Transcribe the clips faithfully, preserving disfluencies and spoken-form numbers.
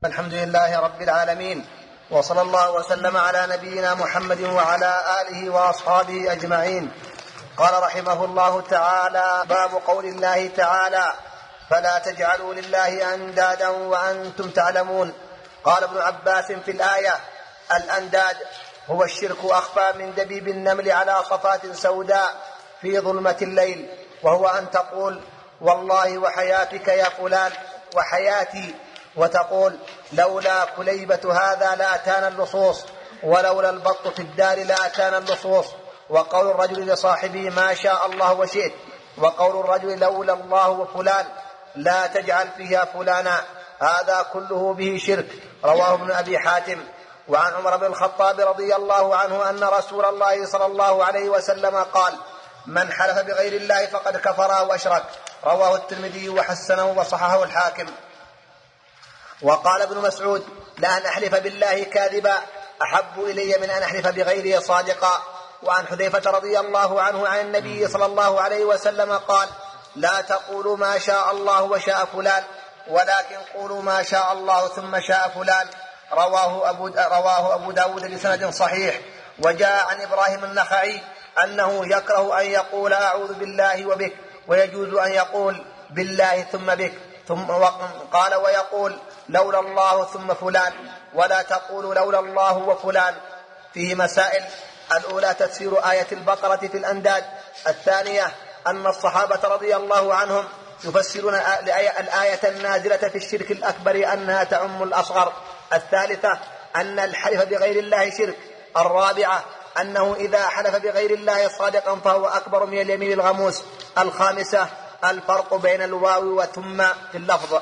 الحمد لله رب العالمين، وصلى الله وسلم على نبينا محمد وعلى آله وأصحابه أجمعين. قال رحمه الله تعالى: باب قول الله تعالى: فلا تجعلوا لله أندادا وأنتم تعلمون. قال ابن عباس في الآية: الأنداد هو الشرك أخفى من دبيب النمل على صفات سوداء في ظلمة الليل، وهو أن تقول: والله وحياتك يا فلان وحياتي، وتقول: لولا كليبة هذا لأتانا اللصوص، ولولا البط في الدار لأتانا اللصوص. وقول الرجل لصاحبه: ما شاء الله وشئت. وقول الرجل: لولا الله وفلان لا تجعل فيها فلانا. هذا كله به شرك. رواه ابن أبي حاتم. وعن عمر بن الخطاب رضي الله عنه أن رسول الله صلى الله عليه وسلم قال: من حلف بغير الله فقد كفر وأشرك. رواه الترمذي وحسنه وصححه الحاكم. وقال ابن مسعود: لأن أحلف بالله كاذبا أحب إلي من أن أحلف بغيره صادقا. وعن حذيفة رضي الله عنه عن النبي صلى الله عليه وسلم قال: لا تقولوا ما شاء الله وشاء فلان، ولكن قولوا ما شاء الله ثم شاء فلان. رواه أبو, رواه أبو داود بسند صحيح. وجاء عن إبراهيم النخعي أنه يكره أن يقول أعوذ بالله وبك، ويجوز أن يقول بالله ثم بك. ثم قال: ويقول لولا الله ثم فلان، ولا تقول لولا الله وفلان. فيه مسائل: الأولى تفسير آية البقرة في الأنداد. الثانية أن الصحابة رضي الله عنهم يفسرون الآية النازلة في الشرك الأكبر أنها تعم الأصغر. الثالثة أن الحلف بغير الله شرك. الرابعة أنه إذا حلف بغير الله صادقا فهو أكبر من اليمين الغموس. الخامسة الفرق بين الواو وثم في اللفظ.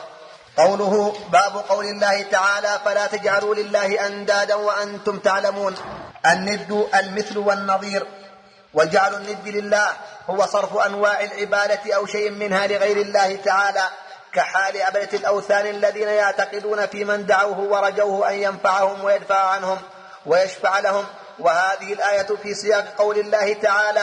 قوله: باب قول الله تعالى: فلا تجعلوا لله أندادا وأنتم تعلمون. الند المثل والنظير. وجعل الند لله هو صرف أنواع العبادة أو شيء منها لغير الله تعالى، كحال عبدة الأوثان الذين يعتقدون في من دعوه ورجوه أن ينفعهم ويدفع عنهم ويشفع لهم. وهذه الآية في سياق قول الله تعالى: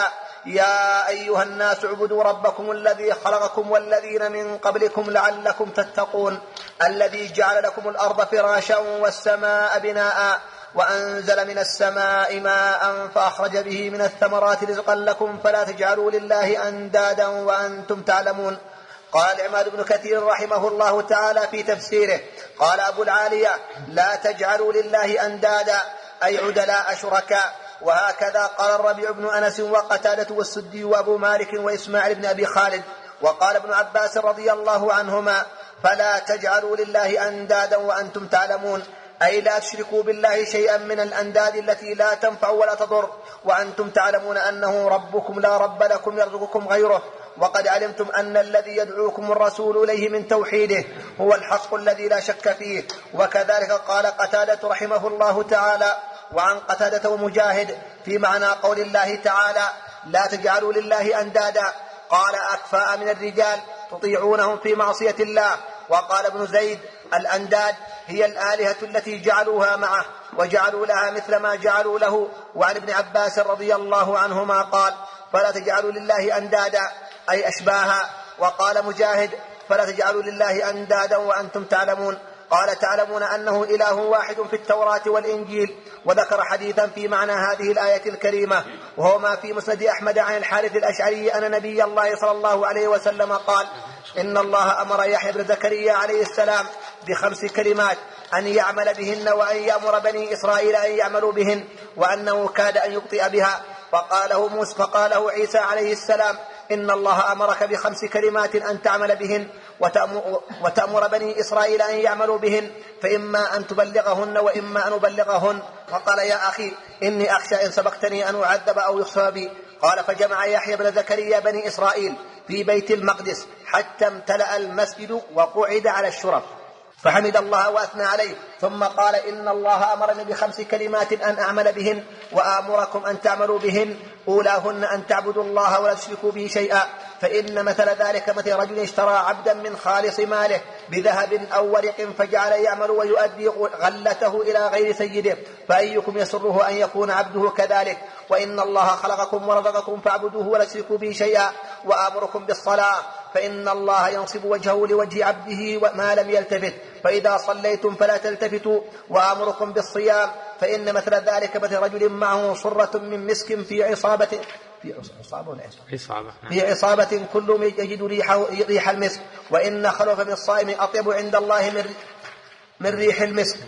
يا أيها الناس اعبدوا ربكم الذي خلقكم والذين من قبلكم لعلكم تتقون، الذي جعل لكم الأرض فراشا والسماء بناء، وأنزل من السماء ماء فأخرج به من الثمرات رزقا لكم، فلا تجعلوا لله أندادا وأنتم تعلمون. قال العماد بن كثير رحمه الله تعالى في تفسيره: قال أبو العالية: لا تجعلوا لله أندادا أي عدلاء شركاء. وهكذا قال الربيع بن أنس وقتادة والسدي وأبو مالك وإسماعيل بن أبي خالد. وقال ابن عباس رضي الله عنهما: فلا تجعلوا لله أندادا وأنتم تعلمون، أي لا تشركوا بالله شيئا من الأنداد التي لا تنفع ولا تضر، وأنتم تعلمون أنه ربكم لا رب لكم يرزقكم غيره، وقد علمتم أن الذي يدعوكم الرسول إليه من توحيده هو الحق الذي لا شك فيه. وكذلك قال قتادة رحمه الله تعالى. وعن قتادة ومجاهد في معنى قول الله تعالى: لا تجعلوا لله أندادا، قال: أكفاء من الرجال تطيعونهم في معصية الله. وقال ابن زيد: الأنداد هي الآلهة التي جعلوها معه وجعلوا لها مثل ما جعلوا له. وعن ابن عباس رضي الله عنهما قال: فلا تجعلوا لله أندادا أي أشباها. وقال مجاهد: فلا تجعلوا لله أندادا وأنتم تعلمون. قال: تعلمون أنه إله واحد في التوراة والإنجيل. وذكر حديثا في معنى هذه الآية الكريمة، وهو ما في مسند أحمد عن الحارث الأشعري أن نبي الله صلى الله عليه وسلم قال: إن الله أمر يحيى بن زكريا عليه السلام بخمس كلمات أن يعمل بهن وأن يأمر بني إسرائيل أن يعملوا بهن، وأنه كاد أن يبطئ بها. فقاله موسى فقاله عيسى عليه السلام: إن الله أمرك بخمس كلمات أن تعمل بهن وتأمر بني إسرائيل أن يعملوا بهن، فإما أن تبلغهن وإما أن أبلغهن. فقال: يا أخي إني أخشى إن سبقتني أن أعذب أو يخسر بي. قال: فجمع يحيى بن زكريا بني إسرائيل في بيت المقدس حتى امتلأ المسجد وقعد على الشرف، فحمد الله وأثنى عليه، ثم قال: إن الله أمرني بخمس كلمات أن أعمل بهن وآمركم أن تعملوا بهن، أولاهن أن تعبدوا الله ولا تشركوا به شيئا، فإن مثل ذلك مثل رجل اشترى عبدا من خالص ماله بذهب أو ورق فجعل يعمل ويؤدي غلته إلى غير سيده، فأيكم يسره أن يكون عبده كذلك؟ وإن الله خلقكم ورزقكم فاعبدوه ولا تشركوا به شيئا، وآمركم بالصلاة فإن الله ينصب وجهه لوجه عبده ما لم يلتفت، فإذا صليتم فلا تلتفتوا، وآمركم بالصيام فإن مثل ذلك مثل رجل معه صرة من مسك في عصابة في عصابة في عصابة كل يجد ريح المسك، وإن خلف من الصائم أطيب عند الله من من ريح المسك.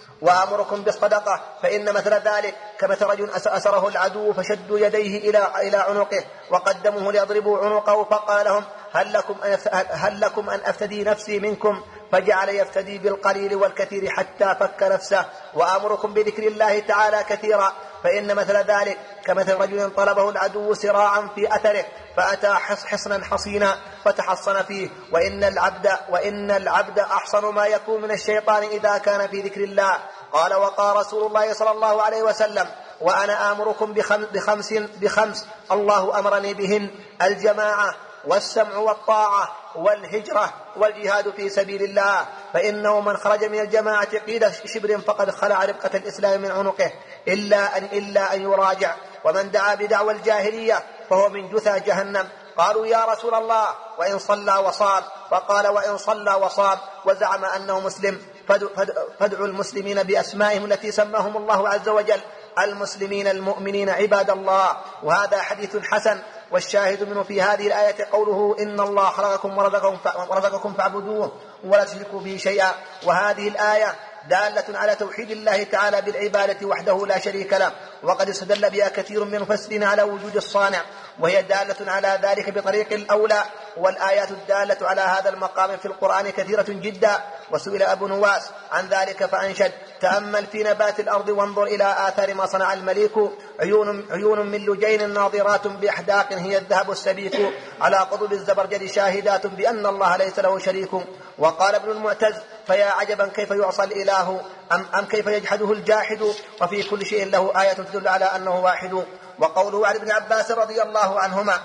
وآمركم بالصدقة فإن مثل ذلك كمثل رجل أسره العدو فشدوا يديه إلى إلى عنقه وقدموه ليضربوا عنقه، فقال لهم هل لكم أن هل لكم أن أفتدي نفسي منكم؟ فجعل يفتدي بالقليل والكثير حتى فك نفسه. وآمركم بذكر الله تعالى كثيرا فإن مثل ذلك كمثل رجل طلبه العدو سراعا في أثره فأتى حصنا حصينا فتحصن فيه، وإن العبد وإن العبد أحصن ما يكون من الشيطان إذا كان في ذكر الله. قال وقال رسول الله صلى الله عليه وسلم وأنا آمركم بخمس, بخمس الله أمرني بهن: الجماعة والسمع والطاعة والهجرة والجهاد في سبيل الله، فإنه من خرج من الجماعة قيد شبر فقد خلع ربقة الإسلام من عنقه إلا أن, إلا أن يراجع، ومن دعا بدعوى الجاهلية فهو من جثى جهنم. قالوا يا رسول الله وإن صلى وصام؟ فقال وإن صلى وصام وزعم أنه مسلم فادعوا المسلمين بأسمائهم التي سماهم الله عز وجل: المسلمين المؤمنين عباد الله. وهذا حديث حسن، والشاهد منه في هذه الآية قوله إن الله خلقكم ورزقكم فاعبدوه ولا تشركوا به شيئا. وهذه الآية دالة على توحيد الله تعالى بالعبادة وحده لا شريك له، وقد استدل بها كثير من المفسرين على وجود الصانع، وهي دالة على ذلك بطريق الأولى. والآيات الدالة على هذا المقام في القرآن كثيرة جدا. وسئل أبو نواس عن ذلك فأنشد: تأمل في نبات الأرض وانظر إلى آثار ما صنع المليك، عيون, عيون من لجين ناظرات بأحداق هي الذهب السبيك، على قضب الزبرجد شاهدات بأن الله ليس له شريك. وقال ابن المعتز: فيا عجبا كيف يعصى الإله أم, أم كيف يجحده الجاحد، وفي كل شيء له آية تدل على أنه واحد. وقوله عن ابن عباس رضي الله عنهما.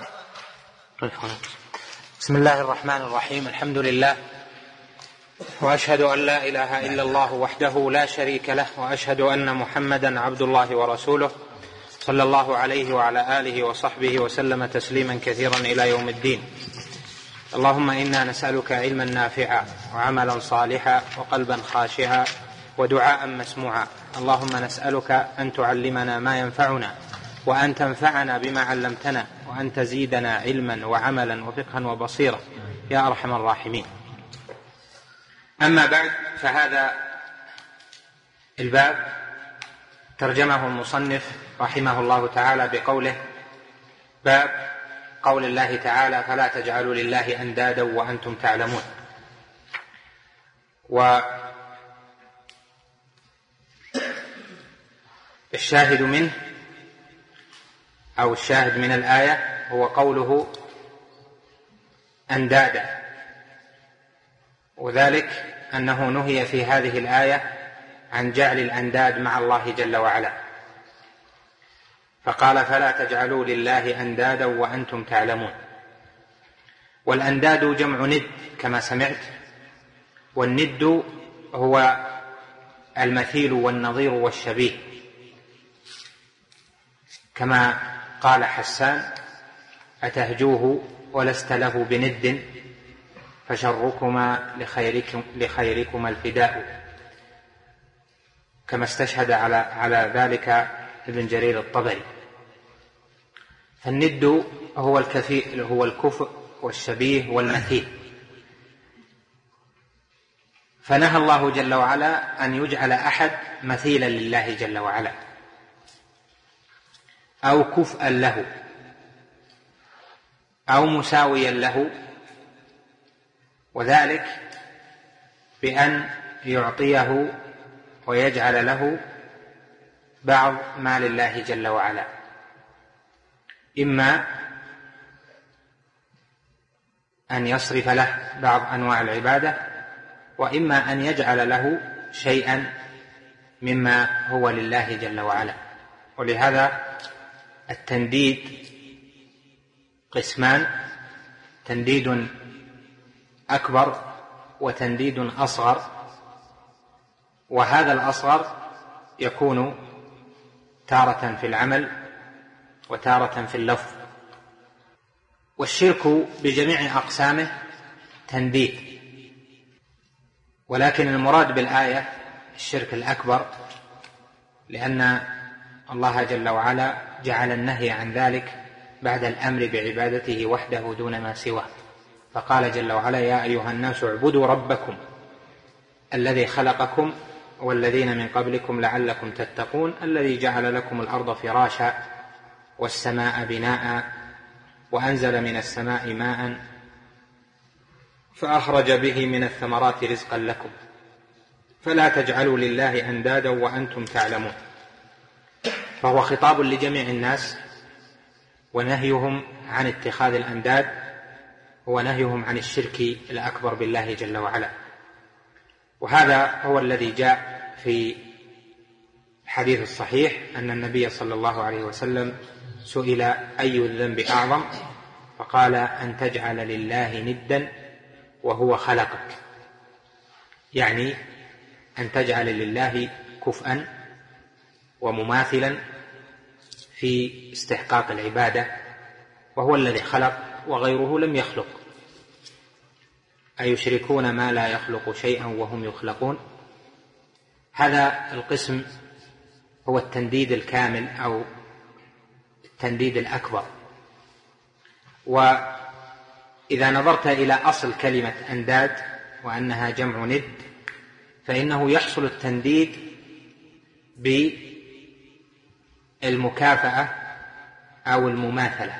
بسم الله الرحمن الرحيم. الحمد لله، وأشهد أن لا إله إلا الله وحده لا شريك له، وأشهد أن محمدا عبد الله ورسوله، صلى الله عليه وعلى آله وصحبه وسلم تسليما كثيرا إلى يوم الدين. اللهم إنا نسألك علما نافعا وعملا صالحا وقلبا خاشعا ودعاء مسموعا. اللهم نسألك أن تعلمنا ما ينفعنا، وأن تنفعنا بما علمتنا، وأن تزيدنا علما وعملا وفقها وبصيرا يا أرحم الراحمين. أما بعد، فهذا الباب ترجمه المصنف رحمه الله تعالى بقوله: باب قول الله تعالى: فلا تجعلوا لله أندادا وأنتم تعلمون. والشاهد منه أو الشاهد من الآية هو قوله أندادا، وذلك أنه نهي في هذه الآية عن جعل الأنداد مع الله جل وعلا، فقال: فلا تجعلوا لله أندادا وأنتم تعلمون. والأنداد جمع ند كما سمعت، والند هو المثيل والنظير والشبيه، كما قال حسان: أتهجوه ولست له بند فشركما لخيركم لخيركما الفداء، كما استشهد على على ذلك ابن جرير الطبري. فالند هو الكفيل هو الكفء والشبيه والمثيل. فنهى الله جل وعلا أن يجعل أحد مثيلا لله جل وعلا أو كفءا له أو مساويا له، وذلك بأن يعطيه ويجعل له بعض ما لله جل وعلا، إما أن يصرف له بعض أنواع العبادة، وإما أن يجعل له شيئا مما هو لله جل وعلا. ولهذا التنديد قسمان: تنديد أكبر وتنديد أصغر، وهذا الأصغر يكون تارة في العمل وتارة في اللفظ. والشرك بجميع أقسامه تنديد، ولكن المراد بالآية الشرك الأكبر، لأن الله جل وعلا جعل النهي عن ذلك بعد الأمر بعبادته وحده دون ما سواه، فقال جل وعلا: يا أيها الناس اعبدوا ربكم الذي خلقكم والذين من قبلكم لعلكم تتقون الذي جعل لكم الأرض فراشا والسماء بناء وأنزل من السماء ماء فأخرج به من الثمرات رزقا لكم فلا تجعلوا لله أندادا وأنتم تعلمون. فهو خطاب لجميع الناس، ونهيهم عن اتخاذ الأنداد هو نهيهم عن الشرك الأكبر بالله جل وعلا. وهذا هو الذي جاء في الحديث الصحيح أن النبي صلى الله عليه وسلم سئل: أي الذنب أعظم؟ فقال: أن تجعل لله ندا وهو خلقك، يعني أن تجعل لله كفءا ومماثلا في استحقاق العبادة، وهو الذي خلق وغيره لم يخلق. أيشركون ما لا يخلق شيئا وهم يخلقون. هذا القسم هو التنديد الكامل أو التنديد الأكبر. وإذا نظرت إلى أصل كلمة أنداد وأنها جمع ند، فإنه يحصل التنديد بالمكافأة أو المماثلة.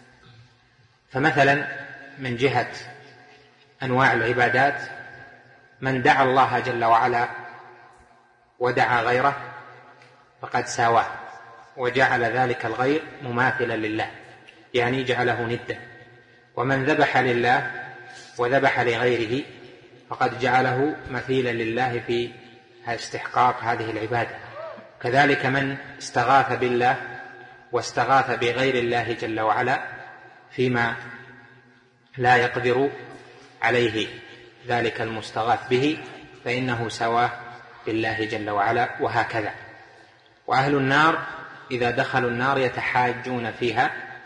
فمثلا من جهة أنواع العبادات، من دعا الله جل وعلا ودعا غيره فقد ساواه وجعل ذلك الغير مماثلا لله، يعني جعله ندا. ومن ذبح لله وذبح لغيره فقد جعله مثيلا لله في استحقاق هذه العبادة. كذلك من استغاث بالله واستغاث بغير الله جل وعلا فيما لا يقدر عليه ذلك المستغاث به فإنه سواه بالله جل وعلا، وهكذا. وأهل النار إذا دخلوا النار يتحاجون فيها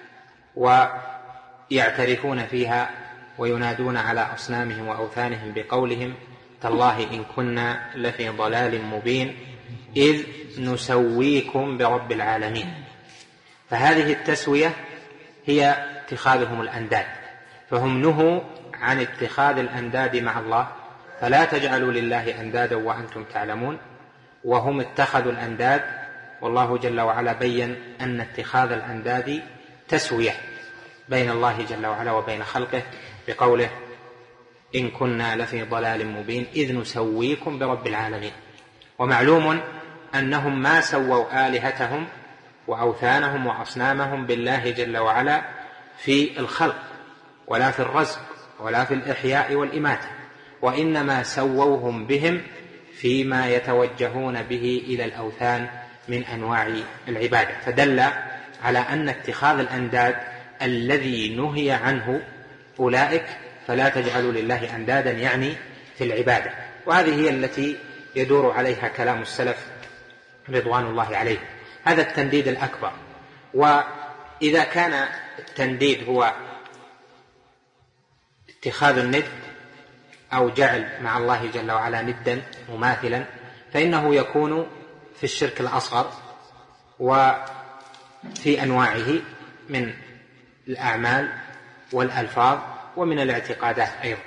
ويعترفون فيها وينادون على أصنامهم وأوثانهم بقولهم: تالله إن كنا لفي ضلال مبين إذ نسويكم برب العالمين. فهذه التسوية هي اتخاذهم الأنداد، فهم نهوا عن اتخاذ الأنداد مع الله، فلا تجعلوا لله أندادا وأنتم تعلمون، وهم اتخذوا الأنداد، والله جل وعلا بين أن اتخاذ الأنداد تسوية بين الله جل وعلا وبين خلقه بقوله: إن كنا لفي ضلال مبين إذ نسويكم برب العالمين. ومعلوم أنهم ما سووا آلهتهم وأوثانهم وأصنامهم بالله جل وعلا في الخلق ولا في الرزق ولا في الإحياء والإماتة، وإنما سووهم بهم فيما يتوجهون به إلى الأوثان من أنواع العبادة. فدل على أن اتخاذ الأنداد الذي نهي عنه أولئك فلا تجعلوا لله أندادا يعني في العبادة. وهذه هي التي يدور عليها كلام السلف رضوان الله عليه. هذا التنديد الأكبر. وإذا كان التنديد هو اتخاذ الند أو جعل مع الله جل وعلا ندا مماثلا، فإنه يكون في الشرك الأصغر وفي أنواعه من الأعمال والألفاظ ومن الاعتقادات أيضا.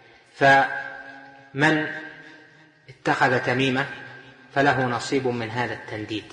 فمن اتخذ تميمة فله نصيب من هذا التنديد،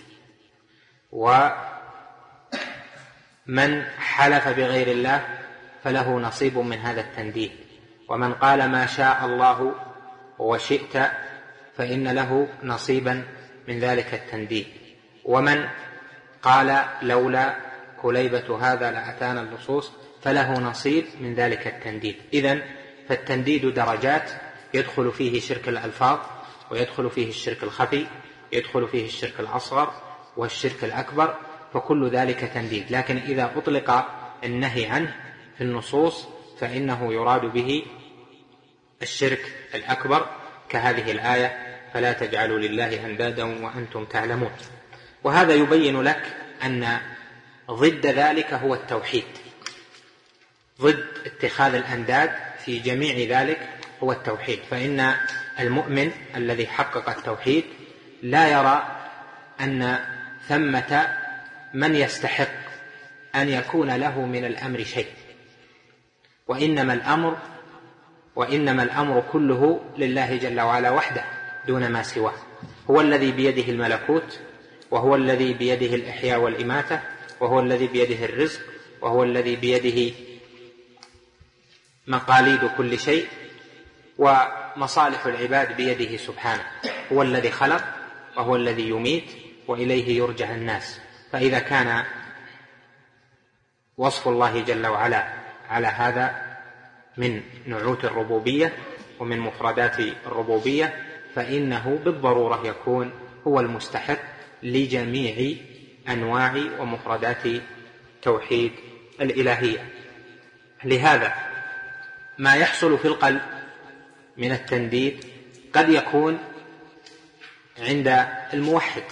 ومن حلف بغير الله فله نصيب من هذا التنديد، ومن قال ما شاء الله وشئت فإن له نصيبا من ذلك التنديد، ومن قال لولا كليبة هذا لأتانا اللصوص فله نصيب من ذلك التنديد. إذن فالتنديد درجات، يدخل فيه شرك الألفاظ، ويدخل فيه الشرك الخفي، يدخل فيه الشرك الأصغر والشرك الأكبر، فكل ذلك تنديد. لكن إذا أطلق النهي عنه في النصوص فإنه يراد به الشرك الأكبر كهذه الآية: فلا تجعلوا لله أندادا وأنتم تعلمون. وهذا يبين لك أن ضد ذلك هو التوحيد، ضد اتخاذ الأنداد في جميع ذلك هو التوحيد. فإن المؤمن الذي حقق التوحيد لا يرى أن ثمة من يستحق أن يكون له من الأمر شيء، وإنما الأمر وإنما الأمر كله لله جل وعلا وحده دون ما سواه. هو الذي بيده الملكوت، وهو الذي بيده الإحياء والإماتة، وهو الذي بيده الرزق، وهو الذي بيده مقاليد كل شيء، ومصالح العباد بيده سبحانه. هو الذي خلق وهو الذي يميت وإليه يرجع الناس. فإذا كان وصف الله جل وعلا على هذا من نعوت الربوبية ومن مفردات الربوبية، فإنه بالضرورة يكون هو المستحق لجميع أنواع ومفردات توحيد الإلهية. لهذا ما يحصل في القلب من التنديد قد يكون عند الموحد.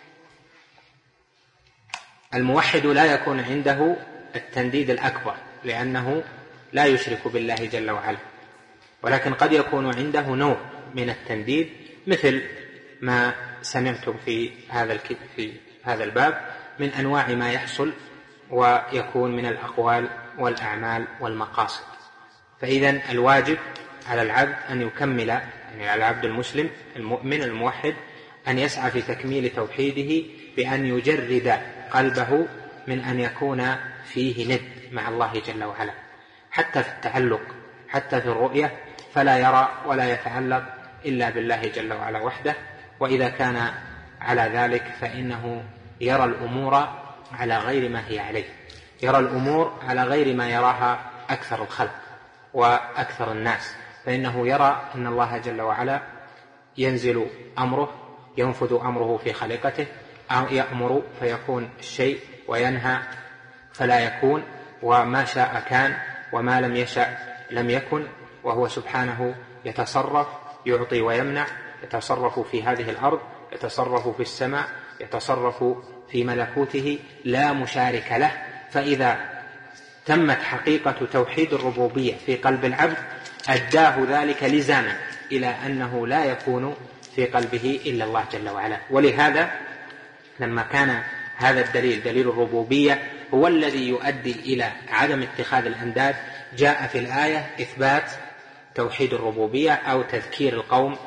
الموحد لا يكون عنده التنديد الأكبر لأنه لا يشرك بالله جل وعلا، ولكن قد يكون عنده نوع من التنديد مثل ما سمعتم في هذا في هذا الباب من أنواع ما يحصل ويكون من الأقوال والأعمال والمقاصد. فإذن الواجب على العبد أن يكمل، يعني على العبد المسلم المؤمن الموحد، أن يسعى في تكميل توحيده بأن يجرد قلبه من أن يكون فيه ند مع الله جل وعلا، حتى في التعلق، حتى في الرؤية، فلا يرى ولا يتعلق إلا بالله جل وعلا وحده. وإذا كان على ذلك فإنه يرى الأمور على غير ما هي عليه، يرى الأمور على غير ما يراها أكثر الخلق وأكثر الناس. فإنه يرى أن الله جل وعلا ينزل أمره، ينفذ أمره في خلقته، أو يأمر فيكون الشيء وينهى فلا يكون، وما شاء كان وما لم يشأ لم يكن. وهو سبحانه يتصرف، يعطي ويمنع، يتصرف في هذه الأرض، يتصرف في السماء، يتصرف في ملكوته، لا مشارك له. فإذا تمت حقيقة توحيد الربوبية في قلب العبد أداه ذلك لزاما إلى أنه لا يكون في قلبه إلا الله جل وعلا. ولهذا لما كان هذا الدليل دليل الربوبية هو الذي يؤدي إلى عدم اتخاذ الأنداد، جاء في الآية إثبات توحيد الربوبية أو تذكير القوم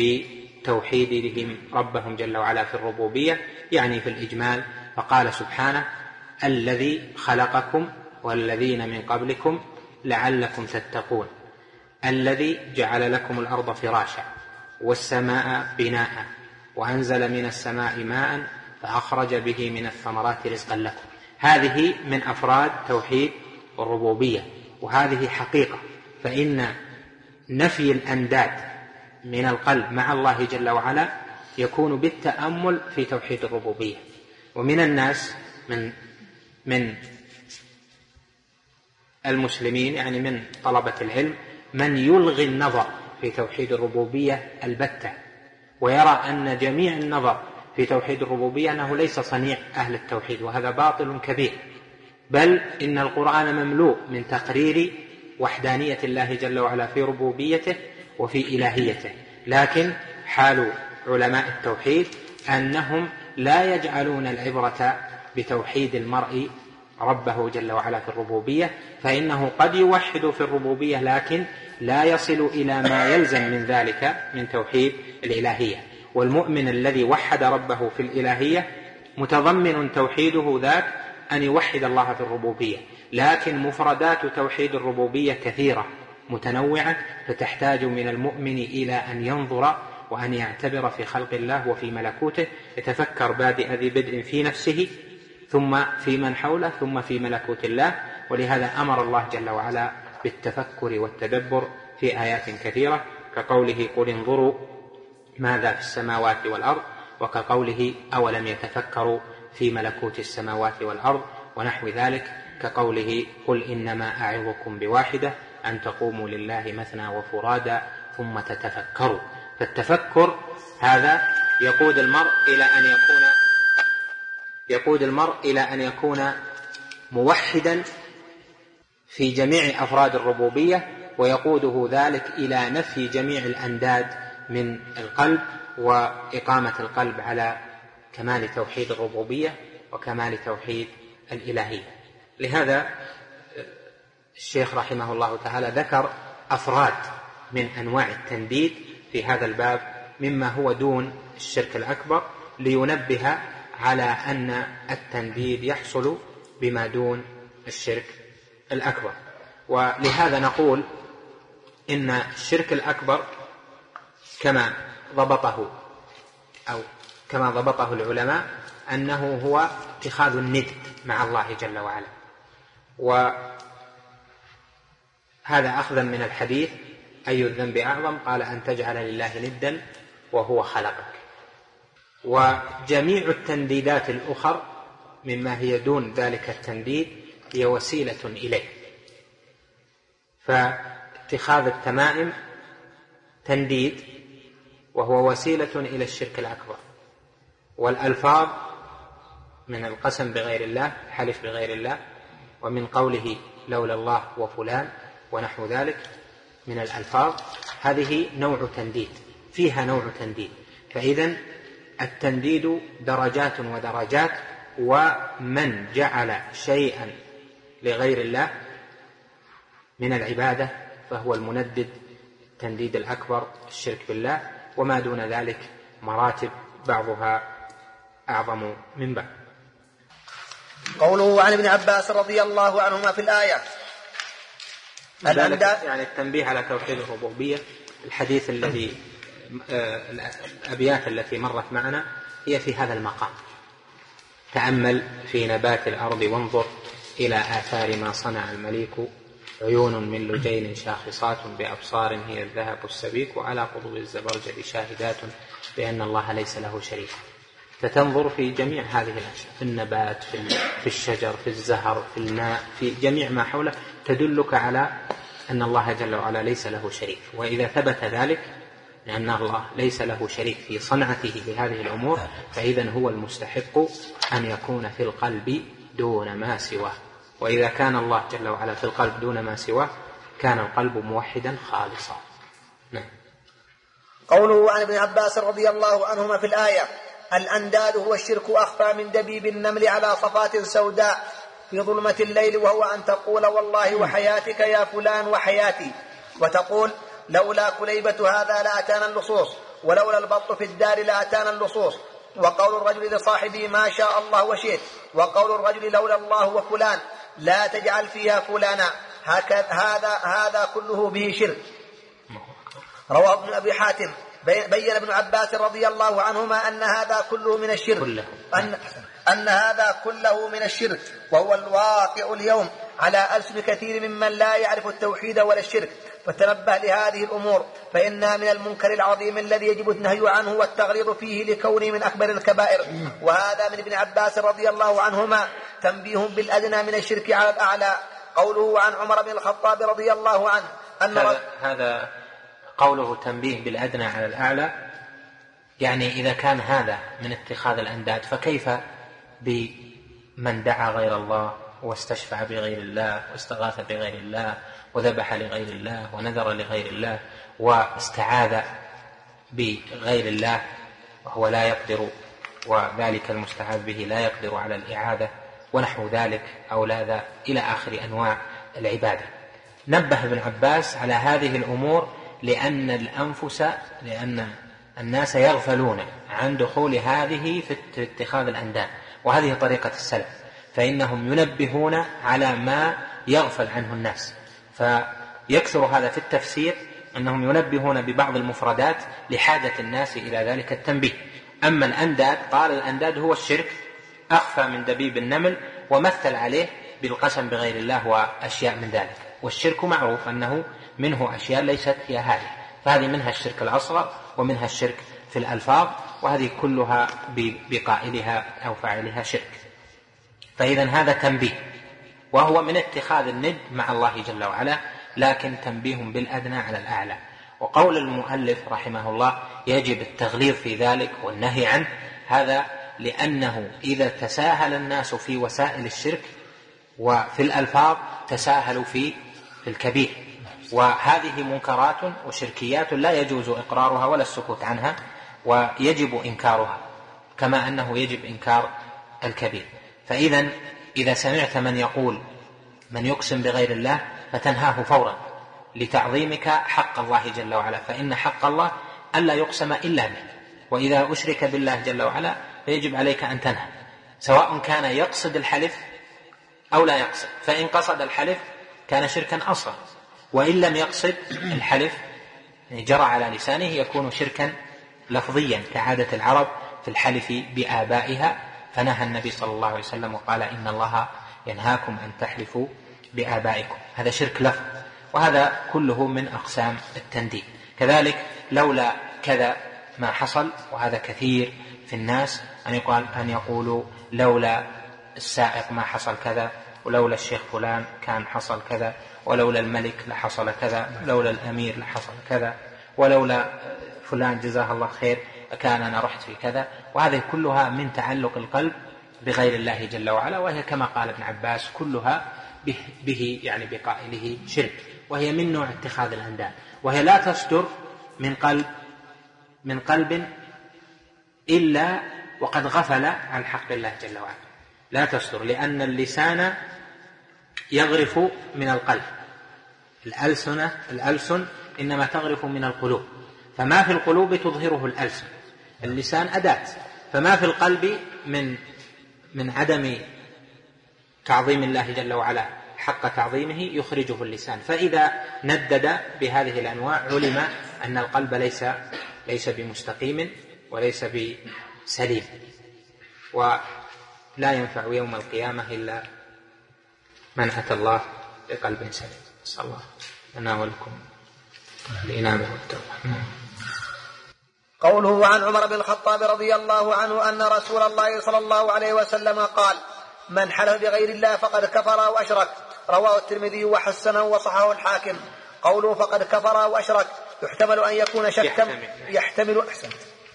بتوحيدهم ربهم جل وعلا في الربوبية، يعني في الإجمال. فقال سبحانه: الذي خلقكم والذين من قبلكم لعلكم تتقون، الذي جعل لكم الأرض فراشا والسماء بناء وأنزل من السماء ماء فأخرج به من الثمرات رزقا لكم. هذه من أفراد توحيد الربوبية، وهذه حقيقة. فإن نفي الأنداد من القلب مع الله جل وعلا يكون بالتأمل في توحيد الربوبية. ومن الناس من من المسلمين، يعني من طلبة العلم، من يلغي النظر في توحيد الربوبية البتة، ويرى أن جميع النظر في توحيد الربوبية أنه ليس صنيع أهل التوحيد، وهذا باطل كبير. بل إن القرآن مملوء من تقرير وحدانية الله جل وعلا في ربوبيته وفي إلهيته، لكن حال علماء التوحيد أنهم لا يجعلون العبرة بتوحيد المرء ربه جل وعلا في الربوبية، فإنه قد يوحد في الربوبية لكن لا يصل إلى ما يلزم من ذلك من توحيد الإلهية. والمؤمن الذي وحد ربه في الإلهية متضمن توحيده ذاك أن يوحد الله في الربوبية، لكن مفردات توحيد الربوبية كثيرة متنوعة، فتحتاج من المؤمن إلى أن ينظر وأن يعتبر في خلق الله وفي ملكوته، يتفكر بادئ ذي بدء في نفسه ثم في من حوله ثم في ملكوت الله. ولهذا أمر الله جل وعلا بالتفكر والتدبر في آيات كثيرة، كقوله: قل انظروا ماذا في السماوات والأرض، وكقوله: أولم يتفكروا في ملكوت السماوات والأرض، ونحو ذلك، كقوله: قل إنما أعظكم بواحدة أن تقوموا لله مثنى وفرادى ثم تتفكروا. فالتفكر هذا يقود المرء إلى أن يكون يقود المرء إلى أن يكون موحدا في جميع أفراد الربوبية، ويقوده ذلك إلى نفي جميع الأنداد من القلب، وإقامة القلب على كمال توحيد الربوبية وكمال توحيد الإلهية. لهذا الشيخ رحمه الله تعالى ذكر أفراد من أنواع التنديد في هذا الباب مما هو دون الشرك الأكبر، لينبه على أن التنديد يحصل بما دون الشرك الأكبر. ولهذا نقول إن الشرك الأكبر كما ضبطه أو كما ضبطه العلماء أنه هو اتخاذ الند مع الله جل وعلا، وهذا أخذا من الحديث أي الذنب أعظم؟ قال أن تجعل لله ندا وهو خلقك. وجميع التنديدات الأخر مما هي دون ذلك التنديد هي وسيلة إليه، فاتخاذ التمائم تنديد وهو وسيلة إلى الشرك الأكبر، والألفاظ من القسم بغير الله، حلف بغير الله، ومن قوله لولا الله وفلان ونحو ذلك من الألفاظ، هذه نوع تنديد، فيها نوع تنديد. فإذن التنديد درجات ودرجات، ومن جعل شيئا لغير الله من العبادة فهو المندد التنديد الأكبر الشرك بالله، وما دون ذلك مراتب بعضها أعظم من بعض. قوله عن ابن عباس رضي الله عنهما في الآية يعني التنبيه على توحيد الربوبية. الحديث الذي الأبيات التي مرت معنا هي في هذا المقام: تأمل في نبات الأرض وانظر إلى آثار ما صنع المليك، عيون من لجين شاخصات بأبصار هي الذهب السبيك، وعلى قضب الزبرجد شاهدات بأن الله ليس له شريك. فتنظر في جميع هذه الأشياء، في النبات، في الشجر، في الزهر، في الماء، في جميع ما حوله، تدلك على أن الله جل وعلا ليس له شريك. وإذا ثبت ذلك لأن الله ليس له شريك في صنعته لهذه الأمور، فإذن هو المستحق أن يكون في القلب دون ما سواه. وإذا كان الله جل وعلا في القلب دون ما سواه كان القلب موحدا خالصا. نعم. قوله عن ابن عباس رضي الله عنهما في الآية: الأنداد هو الشرك أخفى من دبيب النمل على صفات سوداء في ظلمة الليل، وهو أن تقول والله وحياتك يا فلان وحياتي، وتقول لولا كليبة هذا لأتانا اللصوص، ولولا البط في الدار لأتانا اللصوص. وقول الرجل لصاحبه ما شاء الله وشئت، وقول الرجل لولا الله وفلان لا تجعل فيها فلانا، هذا هذا كله به شرك. رواه ابن أبي حاتم. بين ابن عباس رضي الله عنهما أن هذا كله من الشرك، أن, أن هذا كله من الشرك، وهو الواقع اليوم على ألسن كثير ممن لا يعرف التوحيد ولا الشرك. فتنبه لهذه الأمور، فإنها من المنكر العظيم الذي يجب النهي عنه والتغليظ فيه لكونه من أكبر الكبائر. وهذا من ابن عباس رضي الله عنهما تنبيه بالأدنى من الشرك على الأعلى. قوله عن عمر بن الخطاب رضي الله عنه أن هذا, هذا قوله تنبيه بالأدنى على الأعلى، يعني إذا كان هذا من اتخاذ الأنداد فكيف بمن دعا غير الله واستشفع بغير الله واستغاث بغير الله وذبح لغير الله ونذر لغير الله واستعاذ بغير الله وهو لا يقدر، وذلك المستعاذ به لا يقدر على الإعاذة ونحو ذلك أو لا إلى آخر أنواع العبادة. نبه ابن عباس على هذه الأمور لأن الأنفس لأن الناس يغفلون عن دخول هذه في اتخاذ الأنداد، وهذه طريقة السلف، فإنهم ينبهون على ما يغفل عنه الناس. فيكثر هذا في التفسير أنهم ينبهون ببعض المفردات لحاجة الناس إلى ذلك التنبيه. أما الأنداد قال الأنداد هو الشرك أخفى من دبيب النمل، ومثل عليه بالقسم بغير الله وأشياء من ذلك. والشرك معروف أنه منه أشياء ليست هي هذه، فهذه منها الشرك الأصغر ومنها الشرك في الألفاظ، وهذه كلها بقائلها أو فاعلها شرك. فإذا هذا تنبيه، وهو من اتخاذ الند مع الله جل وعلا لكن تنبيه بالأدنى على الأعلى. وقول المؤلف رحمه الله يجب التغليظ في ذلك والنهي عنه، هذا لأنه إذا تساهل الناس في وسائل الشرك وفي الألفاظ تساهلوا في الكبير، وهذه منكرات وشركيات لا يجوز إقرارها ولا السكوت عنها، ويجب إنكارها كما أنه يجب إنكار الكبير. فإذا إذا سمعت من يقول من يقسم بغير الله فتنهاه فورا لتعظيمك حق الله جل وعلا، فإن حق الله ألا يقسم إلا به، وإذا أشرك بالله جل وعلا فيجب عليك أن تنهى، سواء كان يقصد الحلف أو لا يقصد. فإن قصد الحلف كان شركا أصغر، وإن لم يقصد الحلف جرى على لسانه يكون شركا لفظيا كعادة العرب في الحلف بآبائها، فنهى النبي صلى الله عليه وسلم وقال إن الله ينهاكم أن تحلفوا بآبائكم، هذا شرك لفظ، وهذا كله من أقسام التنديد. كذلك لولا كذا ما حصل، وهذا كثير في الناس أن يقال أن يقولوا لولا السائق ما حصل كذا، ولولا الشيخ فلان كان حصل كذا، ولولا الملك لحصل كذا، لولا الأمير لحصل كذا، ولولا فلان جزاه الله خير كان أنا رحت في كذا. وهذه كلها من تعلق القلب بغير الله جل وعلا، وهي كما قال ابن عباس كلها به, به يعني بقائله شرك، وهي من نوع اتخاذ الأنداد، وهي لا تصدر من قلب من قلب إلا وقد غفل عن حق الله جل وعلا، لا تصدر، لأن اللسان يغرف من القلب، الألسنة الألسن إنما تغرف من القلوب، فما في القلوب تظهره الألسن، اللسان أداة، فما في القلب من من عدم تعظيم الله جل وعلا حق تعظيمه يخرجه اللسان. فإذا ندد بهذه الأنواع علم أن القلب ليس ليس بمستقيم وليس بسليم، ولا ينفع يوم القيامة إلا من أتى الله بقلب سليم. نسأل الله لنا ولكم الإنابة والتوبة. قوله عن عمر بن الخطاب رضي الله عنه أن رسول الله صلى الله عليه وسلم قال: من حلف بغير الله فقد كفر وأشرك، رواه الترمذي وحسنه وصححه الحاكم. قوله فقد كفر وأشرك يحتمل أن يكون شكا يحتمل أحسن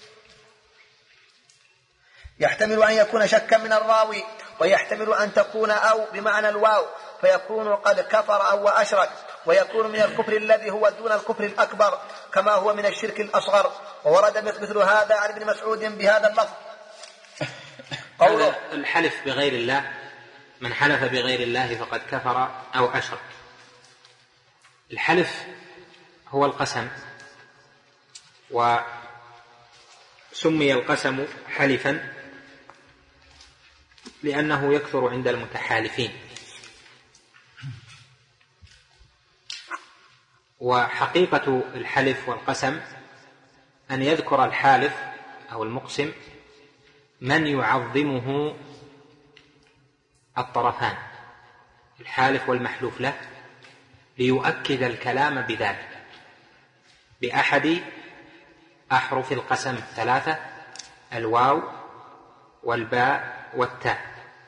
يحتمل أن يكون شكا من الراوي، ويحتمل أن تكون أو بمعنى الواو فيكون قد كفر أو أشرك، ويكون من الكفر الذي هو دون الكفر الأكبر كما هو من الشرك الأصغر. وورد مثل هذا عن ابن مسعود بهذا اللفظ. قوله الحلف بغير الله، من حلف بغير الله فقد كفر أو أشرك. الحلف هو القسم، وسمي القسم حلفا لأنه يكثر عند المتحالفين. وحقيقة الحلف والقسم أن يذكر الحالف أو المقسم من يعظمه الطرفان، الحالف والمحلوف له، ليؤكد الكلام بذلك بأحد أحرف القسم الثلاثة: الواو والباء والتاء.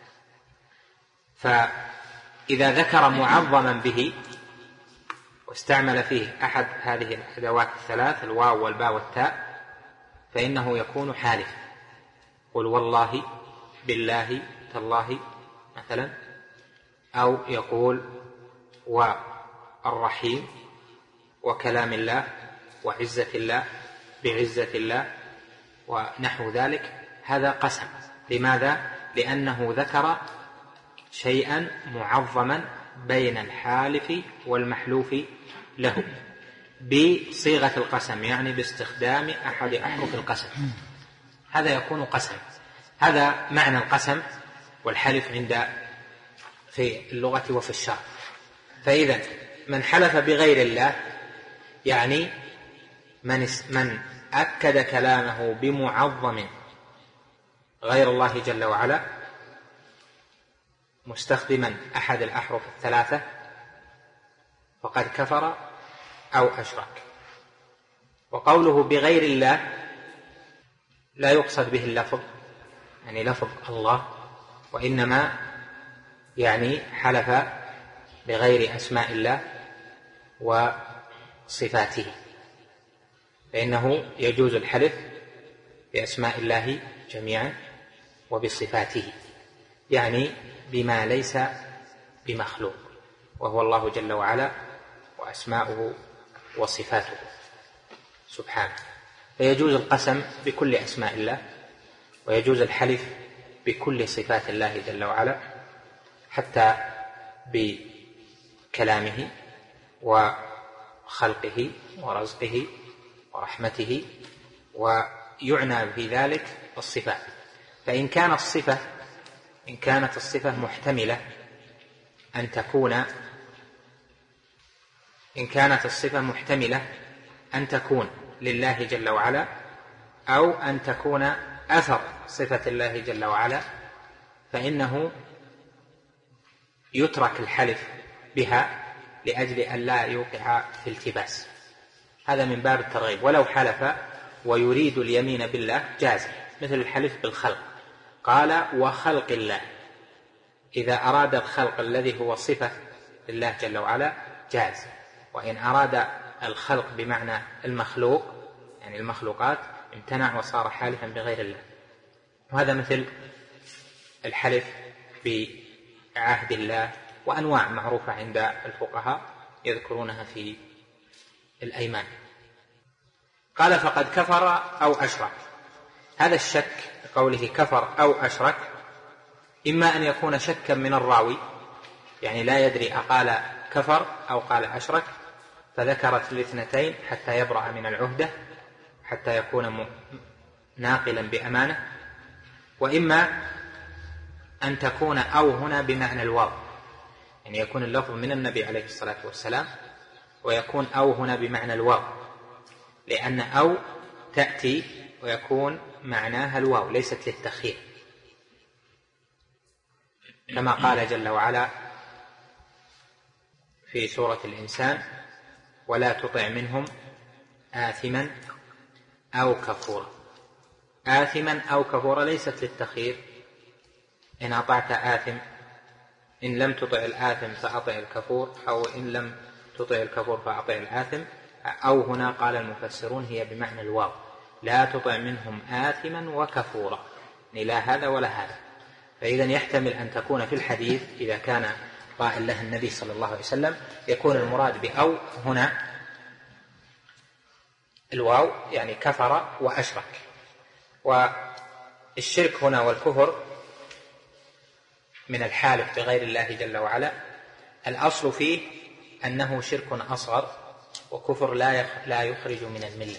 فإذا ذكر معظما به واستعمل فيه أحد هذه الأدوات الثلاث الواو والباء والتاء فإنه يكون حالفا. قل والله، بالله، تالله مثلا، أو يقول والرحيم، وكلام الله، وعزة الله، بعزة الله، ونحو ذلك. هذا قسم. لماذا؟ لأنه ذكر شيئا معظما بين الحالف والمحلوف له بصيغة القسم، يعني باستخدام أحد أحرف القسم، هذا يكون قسم. هذا معنى القسم والحلف عند في اللغة وفي الشرع. فإذا من حلف بغير الله يعني من من أكد كلامه بمعظم غير الله جل وعلا مستخدما أحد الأحرف الثلاثة فقد كفر أو أشرك. وقوله بغير الله لا يقصد به اللفظ، يعني لفظ الله، وإنما يعني حلف بغير أسماء الله وصفاته، فإنه يجوز الحلف بأسماء الله جميعا وبصفاته، يعني بما ليس بمخلوق، وهو الله جل وعلا وأسماؤه وصفاته سبحانه. فيجوز القسم بكل أسماء الله، ويجوز الحلف بكل صفات الله جل وعلا، حتى بكلامه وخلقه ورزقه ورحمته، ويعنى في ذلك الصفات. فإن كان الصفة إن كانت الصفة محتملة أن تكون إن كانت الصفة محتملة أن تكون لله جل وعلا، أو أن تكون أثر صفة الله جل وعلا، فإنه يترك الحلف بها لأجل أن لا يوقع في التباس. هذا من باب الترغيب. ولو حلف ويريد اليمين بالله جاز، مثل الحلف بالخلق، قال وخلق الله، إذا أراد الخلق الذي هو صفة لله جل وعلا جاز. وإن أراد الخلق بمعنى المخلوق، يعني المخلوقات، امتنع وصار حالفا بغير الله. وهذا مثل الحلف بعهد الله، وأنواع معروفة عند الفقهاء يذكرونها في الأيمان. قال فقد كفر أو أشرك. هذا الشك قوله كفر أو أشرك إما أن يكون شكا من الراوي، يعني لا يدري أقال كفر أو قال أشرك، فذكرت الاثنتين حتى يبرأ من العهدة، حتى يكون ناقلا بأمانة. وإما أن تكون أو هنا بمعنى الواو، يعني يكون اللفظ من النبي عليه الصلاة والسلام، ويكون أو هنا بمعنى الواو، لأن أو تأتي ويكون معناها الواو ليست للتخيير، كما قال جل وعلا في سورة الإنسان ولا تطع منهم آثما أو كفورا. آثما أو كفورا ليست للتخيير، إن أطعت آثم، إن لم تطع الآثم فأطع الكفور، أو إن لم تطع الكفور فأطع الآثم. أو هنا قال المفسرون هي بمعنى الواو، لا تطع منهم آثما وكفورا، يعني لا هذا ولا هذا. فإذا يحتمل أن تكون في الحديث إذا كان قائل له النبي صلى الله عليه وسلم يكون المراد بأو هنا الواو، يعني كفر وأشرك. والشرك هنا والكفر من الحالف بغير الله جل وعلا الأصل فيه أنه شرك أصغر، وكفر لا يخرج من الملة.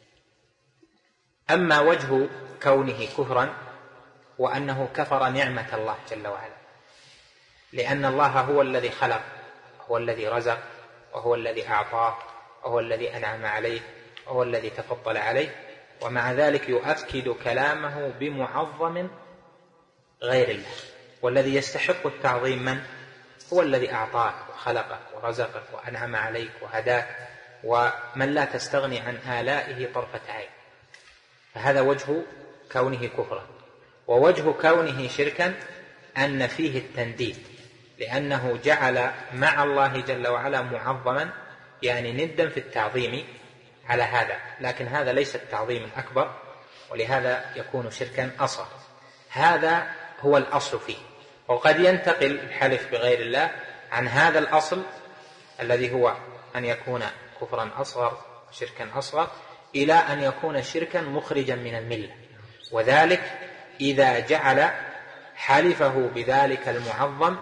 أما وجه كونه كفرا وأنه كفر نعمة الله جل وعلا، لأن الله هو الذي خلق، هو الذي رزق، وهو الذي أعطاه، وهو الذي أنعم عليه، وهو الذي تفضل عليه، ومع ذلك يؤكد كلامه بمعظم غير الله. والذي يستحق التعظيم من؟ هو الذي أعطاك وخلقك ورزقك وأنعم عليك وهداك، ومن لا تستغني عن آلائه طرفة عين. فهذا وجه كونه كفرا. ووجه كونه شركا أن فيه التنديد، لأنه جعل مع الله جل وعلا معظما، يعني ندا في التعظيم على هذا، لكن هذا ليس التعظيم الأكبر، ولهذا يكون شركا أصغر. هذا هو الأصل فيه. وقد ينتقل الحلف بغير الله عن هذا الأصل الذي هو أن يكون كفرا أصغر وشركا أصغر إلى أن يكون شركا مخرجا من الملة، وذلك إذا جعل حلفه بذلك المعظم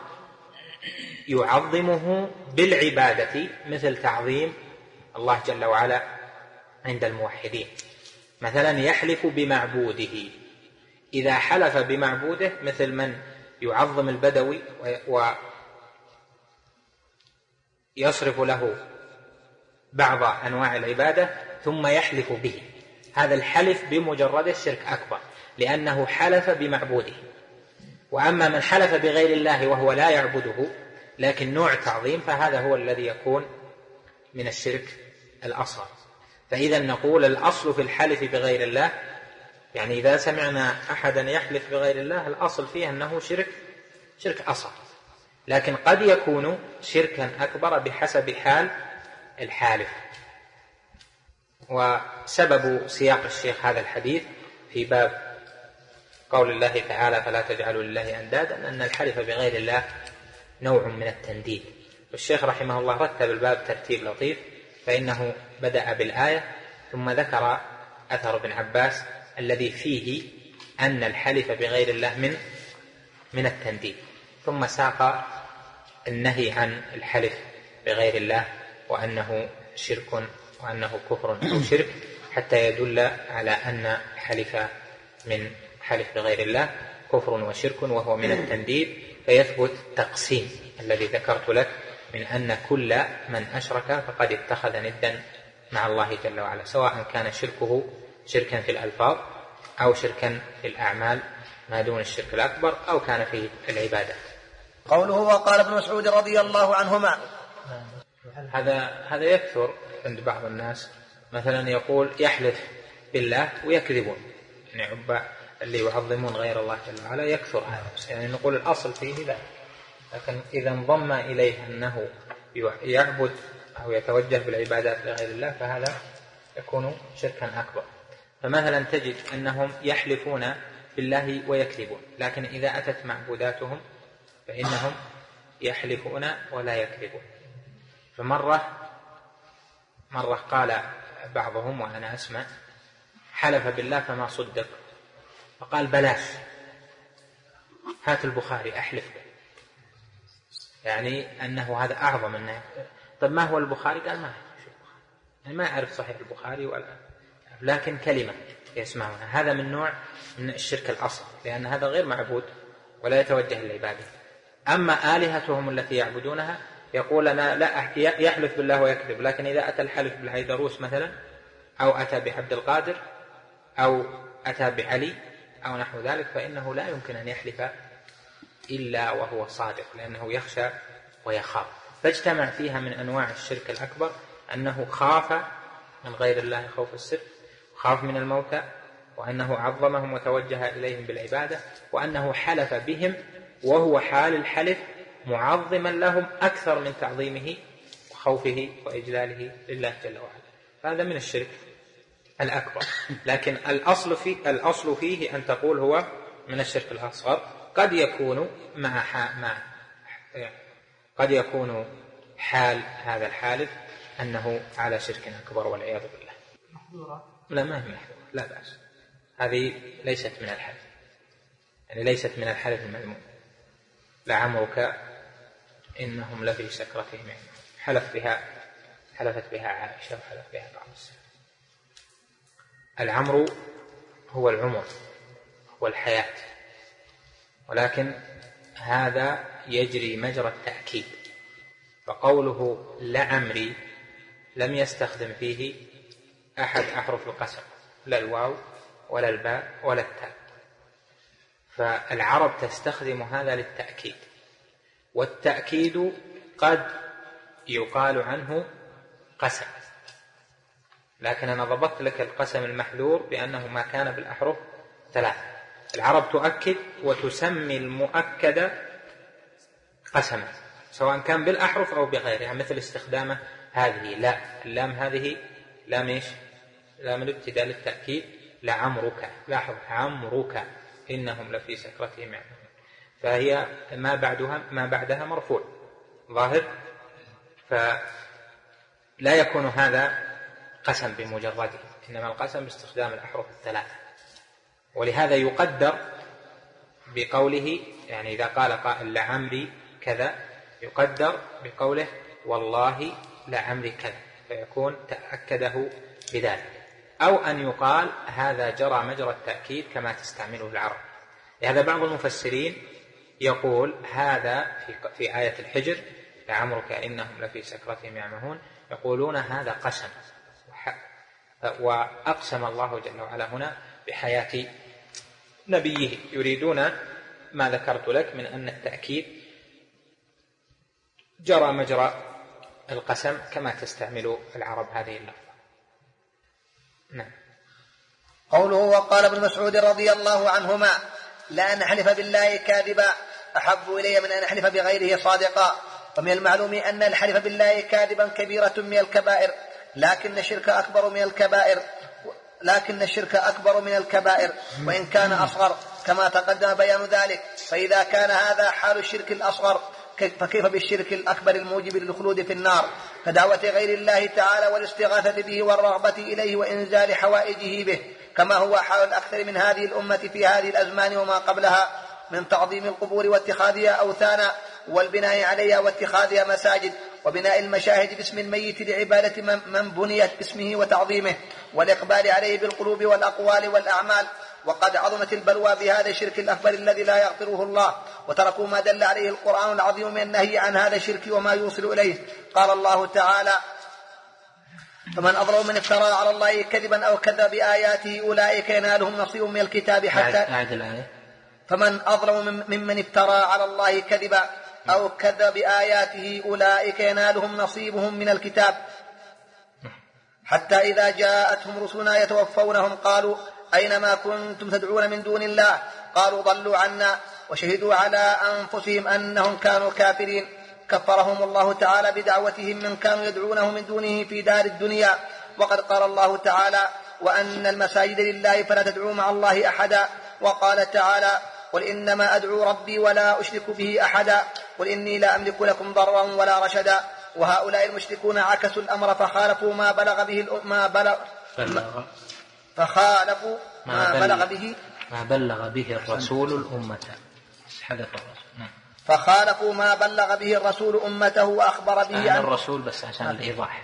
يعظمه بالعبادة، مثل تعظيم الله جل وعلا عند الموحدين. مثلا يحلف بمعبوده، إذا حلف بمعبوده مثل من يعظم البدوي ويصرف له بعض أنواع العبادة ثم يحلف به، هذا الحلف بمجرد الشرك أكبر، لأنه حلف بمعبوده. وأما من حلف بغير الله وهو لا يعبده لكن نوع تعظيم، فهذا هو الذي يكون من الشرك الأصغر. فإذا نقول الأصل في الحلف بغير الله، يعني إذا سمعنا أحدا يحلف بغير الله الأصل فيه أنه شرك شرك أصغر، لكن قد يكون شركا أكبر بحسب حال الحالف. وسبب سياق الشيخ هذا الحديث في باب قول الله تعالى فلا تجعلوا لله أندادا أن الحلف بغير الله نوع من التنديد. والشيخ رحمه الله رتب الباب ترتيب لطيف، فإنه بدأ بالآية ثم ذكر أثر ابن عباس الذي فيه أن الحلف بغير الله من من التنديد، ثم ساق النهي عن الحلف بغير الله وأنه شرك وأنه كفر أو شرك، حتى يدل على أن الحلف من حلف بغير الله كفر وشرك وهو من التنديد، فيثبت تقسيم الذي ذكرت لك من أن كل من أشرك فقد اتخذ ندا مع الله جل وعلا، سواء كان شركه شركا في الألفاظ أو شركا في الأعمال ما دون الشرك الأكبر أو كان في العبادة. قوله وقال ابن مسعود رضي الله عنهما. هذا هذا يكثر عند بعض الناس، مثلا يقول يحلف بالله ويكذبون، يعني عباد اللي يعظمون غير الله جل وعلا يكثر هذا، يعني نقول الأصل فيه لا، لكن إذا انضم إليه أنه يعبد أو يتوجه بالعبادات لغير الله فهذا يكون شركا أكبر. فمثلا تجد أنهم يحلفون بالله ويكذبون، لكن إذا أتت معبوداتهم فإنهم يحلفون ولا يكذبون. فمرة مرة قال بعضهم وأنا أسمع حلف بالله فما صدق، فقال بلاش هات البخاري أحلف به، يعني أنه هذا أعظم أنه. طب ما هو البخاري؟ قال ما يعني ما أعرف صحيح البخاري ولا، لكن كلمة يسمعونها. هذا من نوع من الشرك الأصغر، لأن هذا غير معبود ولا يتوجه للعبادة. أما آلهتهم التي يعبدونها يقول أنا لا يحلف بالله ويكذب، لكن إذا أتى الحلف بالهيدروس مثلا أو أتى بعبد القادر أو أتى بعلي أو نحو ذلك فإنه لا يمكن أن يحلف إلا وهو صادق، لأنه يخشى ويخاف. فاجتمع فيها من أنواع الشرك الأكبر أنه خاف من غير الله خوف السر، خاف من الموتى، وأنه عظمهم وتوجه إليهم بالعبادة، وأنه حلف بهم وهو حال الحلف معظما لهم أكثر من تعظيمه وخوفه وإجلاله لله جل وعلا. هذا من الشرك الأكبر، لكن الأصل فيه, الأصل فيه أن تقول هو من الشرك الأصغر. قد يكون مع مع قد يكون حال هذا الحالف أنه على شرك أكبر والعياذ بالله. لا ما هي محظورة، لا بأس، هذه ليست من الحلف، يعني ليست من الحلف المذموم. لعمرك إنهم لفي سكرتهم، حلف بها حلفت بها عائشة وحلف بها بعض السلف. العمر هو العمر، هو الحياة، ولكن هذا يجري مجرى التأكيد، فقوله لعمري لم يستخدم فيه أحد أحرف القسم، لا الواو ولا الباء ولا التاء، فالعرب تستخدم هذا للتأكيد، والتأكيد قد يقال عنه قسم، لكن أنا ضبطت لك القسم المحذور بأنه ما كان بالأحرف ثلاثة. العرب تؤكد وتسمي المؤكد قسما، سواء كان بالأحرف أو بغيرها، مثل استخدامه هذه لا، اللام هذه لام إيش؟ لام الابتداء للتأكيد، لعمرك، لاحظ عمرك إنهم لفي سكرتهم يعمهون، فهي ما بعدها ما بعدها مرفوع ظاهر، فلا يكون هذا قسم بمجرده، إنما القسم باستخدام الأحرف الثلاثة. ولهذا يقدر بقوله، يعني إذا قال قائل لعمري كذا يقدر بقوله والله لعمري كذا، فيكون تأكده بذلك. أو أن يقال هذا جرى مجرى التأكيد كما تستعمله العرب. لهذا بعض المفسرين يقول هذا في, في آية الحجر لعمرك إنهم لفي سكرتهم يعمهون، يقولون هذا قسم، وأقسم الله جل وعلا هنا بحياة نبيه، يريدون ما ذكرت لك من أن التأكيد جرى مجرى القسم كما تستعمل العرب هذه اللفظة. نعم. قوله وقال ابن مسعود رضي الله عنهما لأن أحلف بالله كاذبا أحب إلي من أن أحلف بغيره صادقا، ومن المعلوم أن الحلف بالله كاذبا كبيرة من الكبائر، لكن الشرك أكبر من الكبائر لكن الشرك أكبر من الكبائر وإن كان أصغر، كما تقدم بيان ذلك. فإذا كان هذا حال الشرك الأصغر، فكيف بالشرك الأكبر الموجب للخلود في النار، كدعوة غير الله تعالى والاستغاثة به والرغبة إليه وإنزال حوائجه به، كما هو حال الأكثر من هذه الأمة في هذه الأزمان وما قبلها من تعظيم القبور واتخاذها أوثانا والبناء عليها واتخاذها مساجد، وبناء المشاهد باسم الميت لعبادة من بنيت باسمه وتعظيمه، والإقبال عليه بالقلوب والأقوال والأعمال. وقد عظمت البلوى بهذا الشرك الأكبر الذي لا يغفره الله، وتركوا ما دل عليه القرآن العظيم من النهي عن هذا الشرك وما يوصل إليه. قال الله تعالى: فمن أظلم من افترى على الله كذبا أو كذب بآياته أولئك ينالهم نصيب من الكتاب حتى فمن أظلم ممن افترى على الله كذبا أو كذب بآياته أولئك ينالهم نصيبهم من الكتاب حتى إذا جاءتهم رسلنا يتوفونهم قالوا أين ما كنتم تدعون من دون الله؟ قالوا ضلوا عنا وشهدوا على أنفسهم أنهم كانوا كافرين. كفرهم الله تعالى بدعوتهم من كانوا يدعونه من دونه في دار الدنيا. وقد قال الله تعالى: وأن المساجد لله فلا تدعوا مع الله أحدا. وقال تعالى: قل إنما أدعو ربي ولا أشرك به أحدا، قل إني لا أملك لكم ضرا ولا رشدا. وهؤلاء المشركون عكسوا الأمر فخالفوا ما بلغ به ما بلغ فخالفوا ما بلغ به ما بلغ به الرسول الأمة فخالفوا ما بلغ به الرسول أمته وأخبر به عن الرسول بس عشان الإيضاح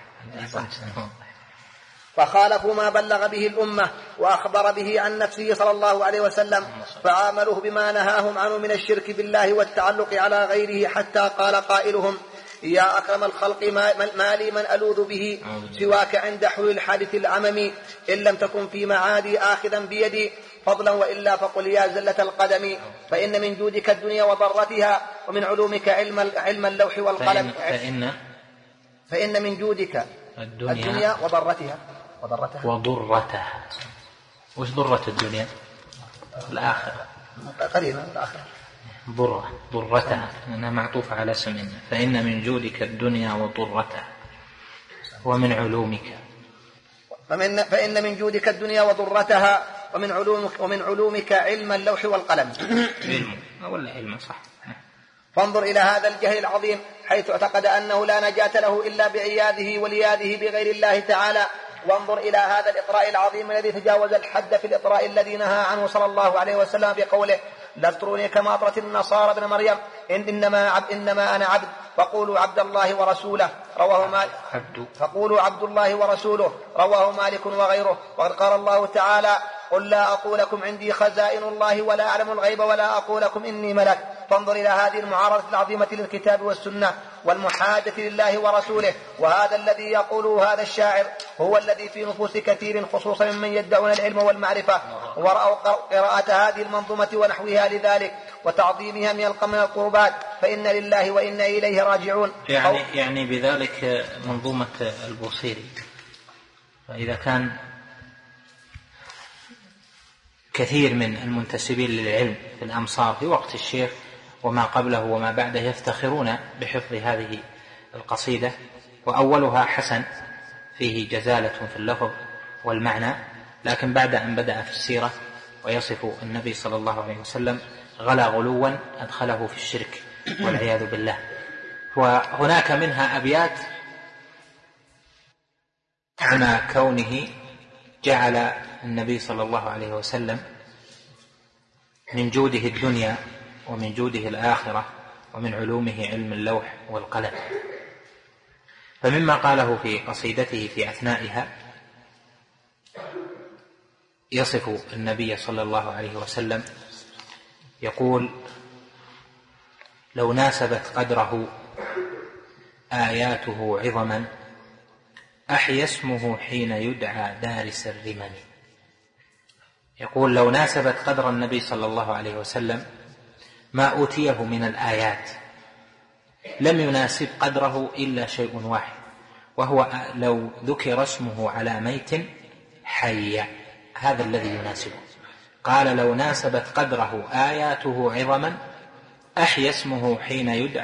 فخالفوا ما بلغ به الأمة وأخبر به عن نفسه صلى الله عليه وسلم، فعاملوه بما نهاهم عنه من الشرك بالله والتعلق على غيره، حتى قال قائلهم: يا أكرم الخلق ما لي من ألوذ به سواك عند حلول الحادث العممي، إن لم تكن في معادي آخذا بيدي فضلا وإلا فقل يا زلة القدم، فإن من جودك الدنيا وضرتها ومن علومك علم, علم اللوح والقلم. فإن, فإن من جودك الدنيا, الدنيا وضرتها وضرتها وضرتها وش ضرة الدنيا؟ الآخرة قريبا الآخرة ضرة ضرتها أنها معطوفة على اسم. فإن من جودك الدنيا وضرتها ومن علومك فمن فإن من جودك الدنيا وضرتها ومن علومك ومن علومك علم اللوح والقلم. علم ولا علم صح. فانظر إلى هذا الجهل العظيم حيث اعتقد أنه لا نجاة له إلا بعياذه ولياذه بغير الله تعالى. وانظر إلى هذا الإطراء العظيم الذي تجاوز الحد في الإطراء الذي نهى عنه صلى الله عليه وسلم بقوله: لا تطروني كما أطرت النصارى ابن مريم إن إنما, عبد إنما أنا عبد فقولوا عبد الله ورسوله رواه مالك فقولوا عبد الله ورسوله رواه مالك وغيره. وقد قال الله تعالى: قل لا أقول لكم عندي خزائن الله ولا أعلم الغيب ولا أقول لكم إني ملك. فانظر إلى هذه المعارضة العظيمة للكتاب والسنة والمحادة لله ورسوله. وهذا الذي يقوله هذا الشاعر هو الذي في نفوس كثير خصوصا ممن يدعون العلم والمعرفة ورأوا قراءة هذه المنظومة ونحوها لذلك وتعظيمها من القربات، فإن لله وإنا إليه راجعون. يعني, يعني بذلك منظومة البوصيري. فإذا كان كثير من المنتسبين للعلم في الأمصار في وقت الشيخ وما قبله وما بعده يفتخرون بحفظ هذه القصيدة، وأولها حسن فيه جزالة في اللفظ والمعنى، لكن بعد أن بدأ في السيرة ويصف النبي صلى الله عليه وسلم غلا غلوا أدخله في الشرك والعياذ بالله. وهناك منها أبيات عن كونه جعل النبي صلى الله عليه وسلم من جوده الدنيا ومن جوده الآخرة ومن علومه علم اللوح والقلم. فمما قاله في قصيدته في أثنائها يصف النبي صلى الله عليه وسلم يقول: لو ناسبت قدره آياته عظما أحيا اسمه حين يدعى دارس الرمم. يقول: لو ناسبت قدر النبي صلى الله عليه وسلم ما أوتيه من الآيات لم يناسب قدره إلا شيء واحد، وهو لو ذكر اسمه على ميت حي، هذا الذي يناسبه. قال: لو ناسبت قدره آياته عظما أحيا اسمه حين يدعى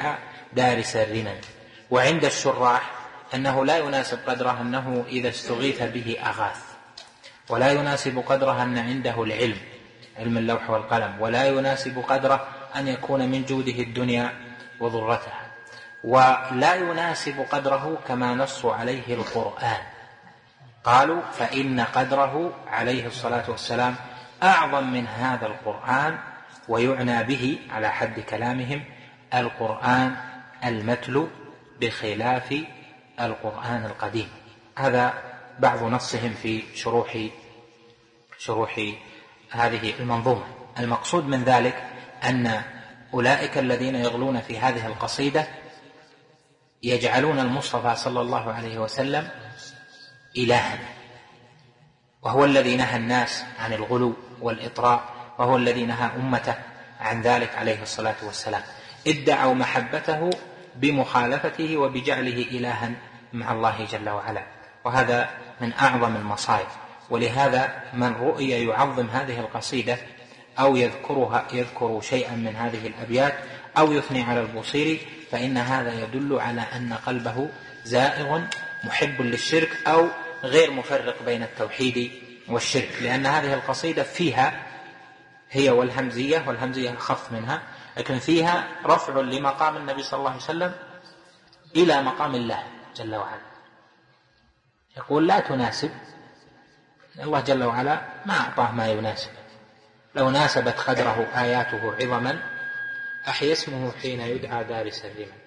دارس الرمم. وعند الشراح أنه لا يناسب قدره أنه إذا استغيث به أغاث، ولا يناسب قدره أن عنده العلم، علم اللوح والقلم، ولا يناسب قدره أن يكون من جوده الدنيا وضرتها، ولا يناسب قدره كما نص عليه القرآن. قالوا فإن قدره عليه الصلاة والسلام أعظم من هذا القرآن، ويعنى به على حد كلامهم القرآن المتلو بخلاف القرآن القديم. هذا بعض نصهم في شروح شروح هذه المنظومة. المقصود من ذلك أن أولئك الذين يغلون في هذه القصيدة يجعلون المصطفى صلى الله عليه وسلم إلها، وهو الذي نهى الناس عن الغلو والإطراء، وهو الذي نهى أمته عن ذلك عليه الصلاة والسلام. ادعوا محبته بمخالفته وبجعله إلها مع الله جل وعلا، وهذا من أعظم المصائب. ولهذا من رؤي يعظم هذه القصيدة أو يذكرها يذكر شيئا من هذه الأبيات أو يثني على البوصيري، فإن هذا يدل على أن قلبه زائغ محب للشرك أو غير مفرق بين التوحيد والشرك، لأن هذه القصيدة فيها هي والهمزية، والهمزية أخف منها، لكن فيها رفع لمقام النبي صلى الله عليه وسلم إلى مقام الله جل وعلا. يقول لا تناسب، الله جل وعلا ما أعطاه ما يناسب. لو ناسبت قدره آياته عظما أحيا اسمه حين يدعى دارس الرمم.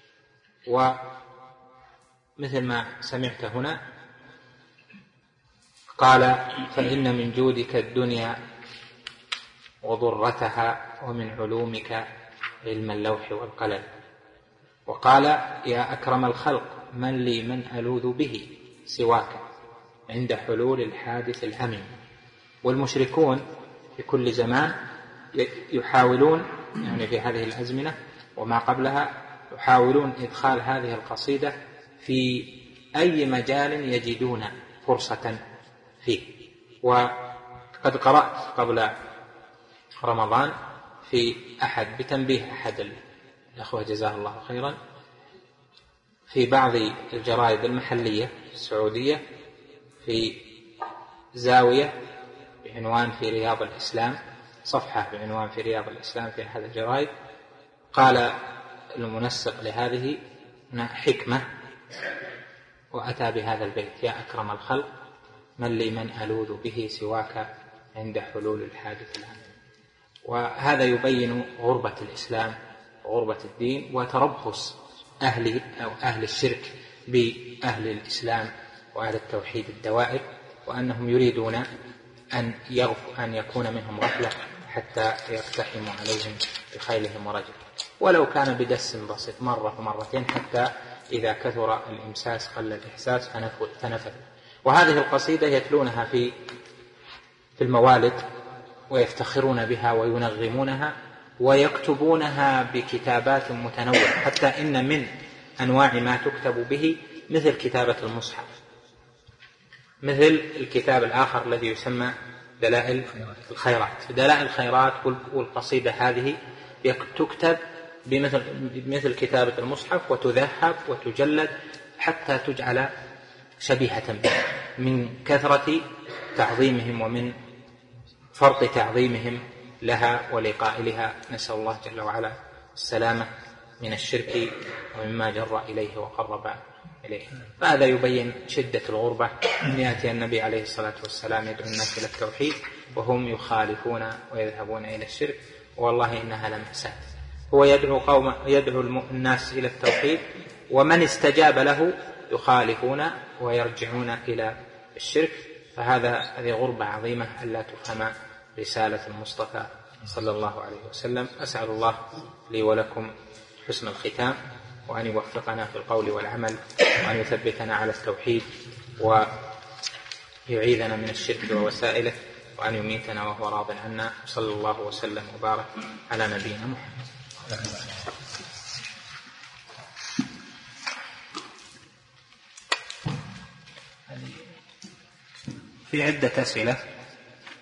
ومثل ما سمعت هنا قال فإن من جودك الدنيا وضرتها ومن علومك علم اللوح والقلم. وقال يا أكرم الخلق من لي من ألوذ به سواك عند حلول الحادث العميم. والمشركون في كل زمان يحاولون، يعني في هذه الأزمنة وما قبلها، يحاولون إدخال هذه القصيدة في أي مجال يجدون فرصة فيه. وقد قرأت قبل رمضان في أحد بتنبيه أحد الأخوة جزاه الله خيرا في بعض الجرائد المحلية السعودية في زاوية بعنوان في رياض الإسلام، صفحة بعنوان في رياض الإسلام في أحد الجرائد، قال المنسق لهذه حكمة وأتى بهذا البيت يا أكرم الخلق من لي من ألوذ به سواك عند حلول الحادث العام. وهذا يبين غربة الإسلام وغربة الدين وتربص أهل أو أهل الشرك بأهل الإسلام وأهل التوحيد الدوائر، وأنهم يريدون أن أن يكون منهم غفلة حتى يقتحموا عليهم بخيلهم ورجل، ولو كان بدس بسيط مرة ومرتين، حتى إذا كثر الإمساس قل الإحساس فنفذ. وهذه القصيدة يتلونها في في الموالد ويفتخرون بها وينغمونها ويكتبونها بكتابات متنوعة، حتى إن من أنواع ما تكتب به مثل كتابة المصحف، مثل الكتاب الآخر الذي يسمى دلائل الخيرات. دلائل الخيرات والقصيدة هذه تكتب بمثل مثل كتابة المصحف وتذهب وتجلد حتى تجعل شبيهة به من كثرة تعظيمهم ومن فرط تعظيمهم لها ولقائلها. نسأل الله جل وعلا السلامة من الشرك ومما جر إليه وقرب إليه. فهذا يبين شدة الغربة أن يأتي النبي عليه الصلاة والسلام يدعو الناس إلى التوحيد وهم يخالفون ويذهبون إلى الشرك، والله إنها لمأساة. هو يدعو قوم يدعو الناس إلى التوحيد، ومن استجاب له يخالفون ويرجعون إلى الشرك. فهذا هذه غربة عظيمة ألا تفهم رسالة المصطفى صلى الله عليه وسلم. أسأل الله لي ولكم حسن الختام، وأن يوفقنا في القول والعمل، وأن يثبتنا على التوحيد، ويعيذنا من الشرك ووسائله، وأن يميتنا وهو راض عنا. صلى الله وسلم وبارك على نبينا محمد. في عدة أسئلة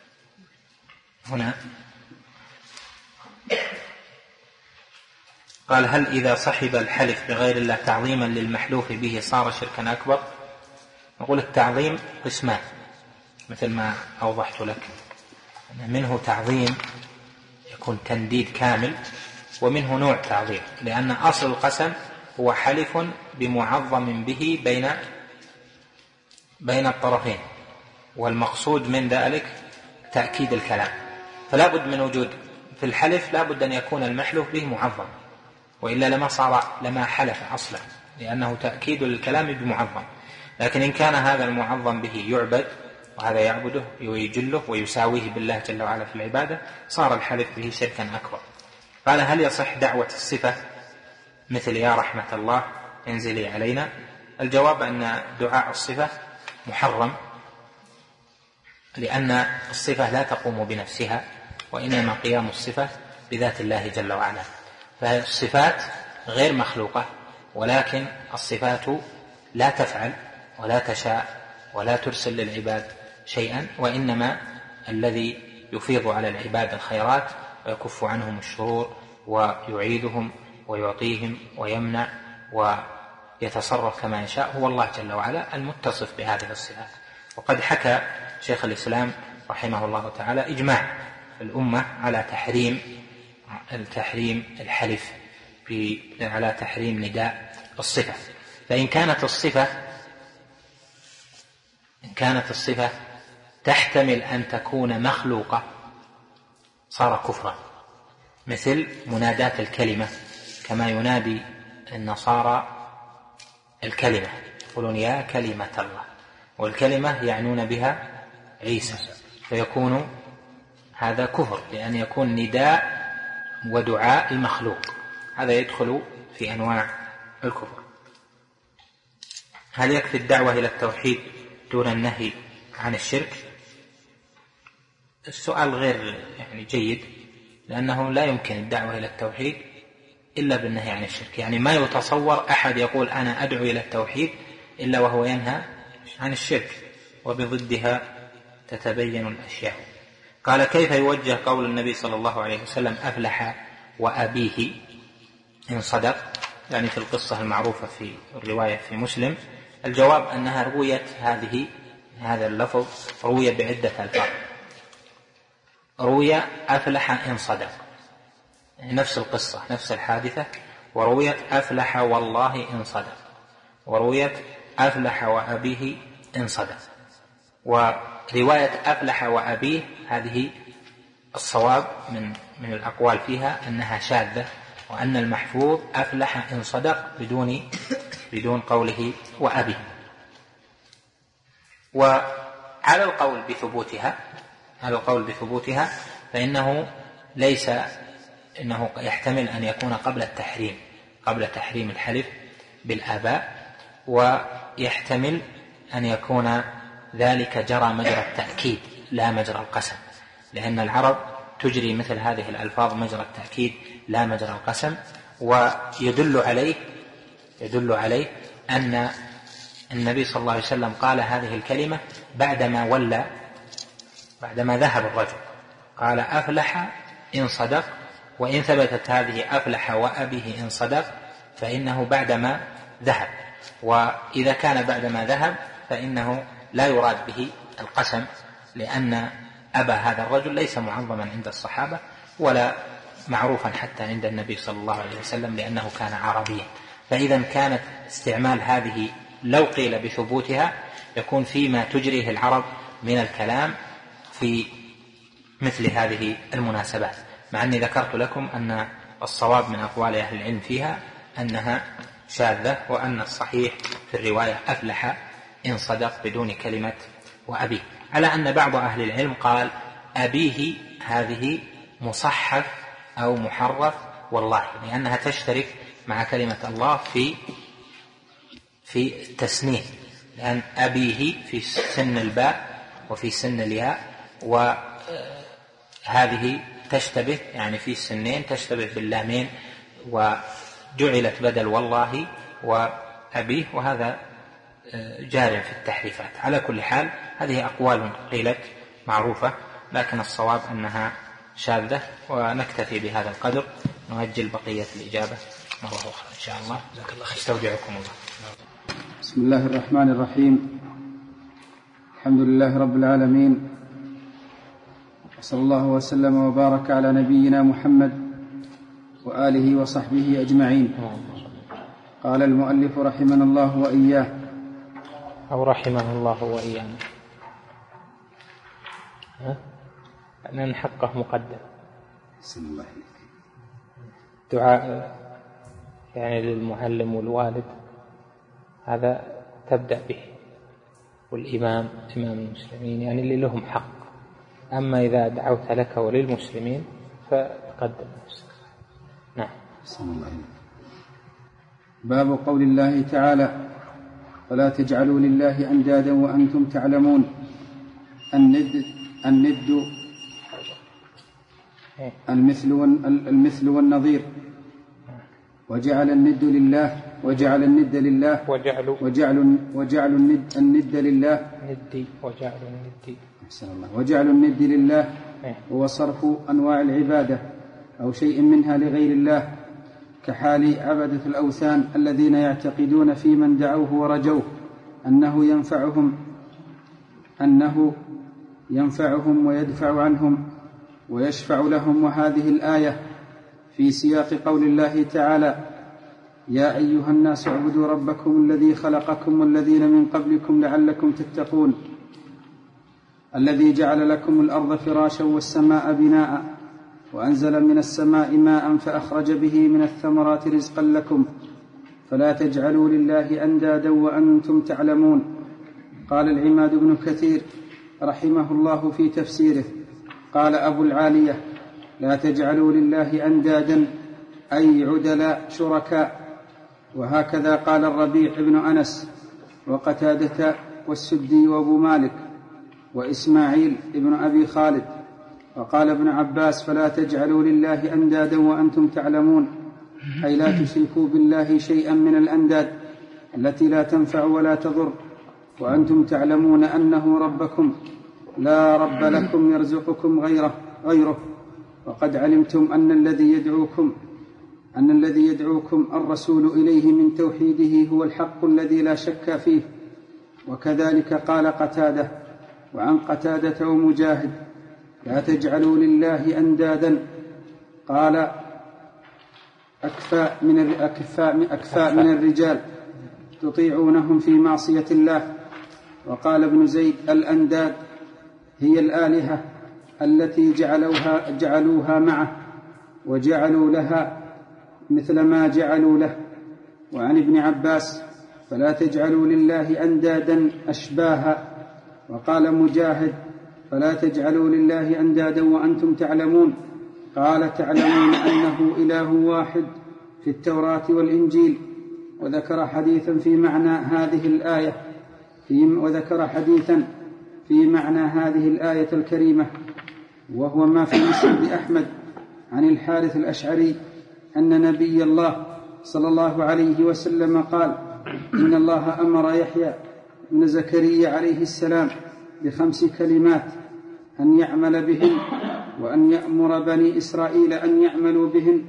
هنا. قال: هل إذا صحب الحلف بغير الله تعظيما للمحلوف به صار شركا أكبر؟ نقول التعظيم قسمان مثل ما أوضحت لك، منه تعظيم يكون تنديد كامل، ومنه نوع تعظيم، لأن أصل القسم هو حلف بمعظم به بين بين الطرفين، والمقصود من ذلك تأكيد الكلام، فلا بد من وجود في الحلف لا بد أن يكون المحلوف به معظم، وإلا لما صار لما حلف أصلا، لأنه تأكيد للكلام بمعظم. لكن إن كان هذا المعظم به يعبد وهذا يعبده ويجله ويساويه بالله جل وعلا في العبادة، صار الحلف به شركا أكبر. قال: هل يصح دعوة الصفة مثل يا رحمة الله انزلي علينا؟ الجواب أن دعاء الصفة محرم، لأن الصفة لا تقوم بنفسها، وإنما قيام الصفة بذات الله جل وعلا، فالصفات غير مخلوقة، ولكن الصفات لا تفعل ولا تشاء ولا ترسل للعباد شيئا، وإنما الذي يفيض على العباد الخيرات ويكف عنهم الشرور ويعيدهم ويعطيهم ويمنع ويتصرف كما يشاء هو الله جل وعلا المتصف بهذه الصفات. وقد حكى شيخ الإسلام رحمه الله تعالى إجماع الأمة على تحريم التحريم الحلف على تحريم نداء الصفة. فإن كانت الصفة إن كانت الصفة تحتمل أن تكون مخلوقة صار كفرا، مثل منادات الكلمة، كما ينادي النصارى الكلمة، يقولون يا كلمة الله، والكلمة يعنون بها عيسى، فيكون هذا كفر، لأن يكون نداء ودعاء المخلوق، هذا يدخل في أنواع الكفر. هل يكفي الدعوة إلى التوحيد دون النهي عن الشرك؟ السؤال غير يعني جيد، لأنه لا يمكن الدعوة إلى التوحيد إلا بالنهي عن الشرك، يعني ما يتصور أحد يقول أنا أدعو إلى التوحيد إلا وهو ينهى عن الشرك، وبضدها تتبين الأشياء. قال: كيف يوجه قول النبي صلى الله عليه وسلم أفلح وأبيه إن صدق، يعني في القصة المعروفة في الرواية في مسلم؟ الجواب أنها رويت هذه هذا اللفظ روي بعدة ألفاظ، روي أفلح إن صدق، نفس القصة نفس الحادثة، ورويت أفلح والله إن صدق، ورويت أفلح وأبيه إن صدق. ورواية أفلح وأبيه هذه الصواب من من الأقوال فيها أنها شاذة، وأن المحفوظ أفلح إن صدق بدون بدون قوله وأبيه. وعلى القول بثبوتها على القول بثبوتها فإنه ليس إنه يحتمل أن يكون قبل التحريم قبل تحريم الحلف بالآباء، ويحتمل أن يكون ذلك جرى مجرى التأكيد لا مجرى القسم، لأن العرب تجري مثل هذه الألفاظ مجرى التأكيد لا مجرى القسم. ويدل عليه يدل عليه أن النبي صلى الله عليه وسلم قال هذه الكلمة بعدما ولى بعدما ذهب الرجل، قال أفلح إن صدق، وإن ثبتت هذه أفلح وأبيه إن صدق فإنه بعدما ذهب، وإذا كان بعدما ذهب فإنه لا يراد به القسم، لأن أبا هذا الرجل ليس معظما عند الصحابة ولا معروفا حتى عند النبي صلى الله عليه وسلم، لأنه كان عربيا. فإذا كانت استعمال هذه لو قيل بثبوتها يكون فيما تجريه العرب من الكلام في مثل هذه المناسبات، مع أني ذكرت لكم أن الصواب من أقوال أهل العلم فيها أنها شاذة، وأن الصحيح في الرواية أفلح إن صدق بدون كلمة وأبيه، على أن بعض أهل العلم قال أبيه هذه مصحف أو محرف والله، لأنها تشترك مع كلمة الله في في التسنين، لأن أبيه في سن الباء وفي سن الياء، وهذه تشتبه يعني في السنين تشتبه باللامين، وجعلت بدل والله وأبيه، وهذا جار في التحريفات. على كل حال هذه أقوال قيلت معروفة، لكن الصواب أنها شاذة، ونكتفي بهذا القدر، نؤجل بقية الإجابة مرة أخرى إن شاء الله. استودعكم الله. بسم الله الرحمن الرحيم. الحمد لله رب العالمين، وصلى الله وسلم وبارك على نبينا محمد وآله وصحبه أجمعين. قال المؤلف رحمنا الله وإياه، أو رحمه الله وإيانا، أن حقه مقدم. بسم الله. دعاء يعني للمعلم والوالد هذا تبدأ به، والإمام إمام المسلمين يعني اللي لهم حق. أما إذا دعوت لك وللمسلمين فتقدم نفسك. نعم. بسم الله. باب قول الله تعالى: ولا تجعلوا لله أندادا وأنتم تعلمون. الند الند المثل المثل والنظير، وجعل الند لله وجعل الند لله وجعلوا وجعل وجعل الند الند لله ندي وجعل الند وجعل الند لله هو صرف أنواع العبادة أو شيء منها لغير الله، كحال عبدة الأوثان الذين يعتقدون في من دعوه ورجوه أنه ينفعهم أنه ينفعهم ويدفع عنهم ويشفع لهم. وهذه الآية في سياق قول الله تعالى: يا أيها الناس اعبدوا ربكم الذي خلقكم والذين من قبلكم لعلكم تتقون، الذي جعل لكم الأرض فراشا والسماء بناء وأنزل من السماء ماء فأخرج به من الثمرات رزقا لكم فلا تجعلوا لله أندادا وأنتم تعلمون. قال العماد بن كثير رحمه الله في تفسيره: قال أبو العالية: لا تجعلوا لله أندادا أي عدلاء شركاء. وهكذا قال الربيع بن أنس وقتادة والسدي وأبو مالك وإسماعيل بن أبي خالد. وقال ابن عباس: فلا تجعلوا لله أندادا وأنتم تعلمون، أي لا تشركوا بالله شيئا من الأنداد التي لا تنفع ولا تضر، وأنتم تعلمون أنه ربكم لا رب لكم يرزقكم غيره غيره وقد علمتم أن الذي يدعوكم أن الذي يدعوكم الرسول إليه من توحيده هو الحق الذي لا شك فيه. وكذلك قال قتادة. وعن قتادة ومجاهد: لا تجعلوا لله أندادا. قال: أكفاء من الأكفاء أكفاء من الرجال تطيعونهم في معصية الله. وقال ابن زيد: الأنداد هي الآلهة التي جعلوها, جعلوها معه وجعلوا لها مثل ما جعلوا له. وعن ابن عباس: فلا تجعلوا لله أندادا أشباها. وقال مجاهد: فلا تجعلوا لله أندادا وأنتم تعلمون. قال: تعلمون أنه إله واحد في التوراة والإنجيل. وذكر حديثا في معنى هذه الآية في وذكر حديثا في معنى هذه الآية الكريمة، وهو ما في مسند أحمد عن الحارث الأشعري أن نبي الله صلى الله عليه وسلم قال: إن الله أمر يحيى بن زكريا عليه السلام بخمس كلمات أن يعمل بهن وأن يأمر بني إسرائيل أن يعملوا بهن.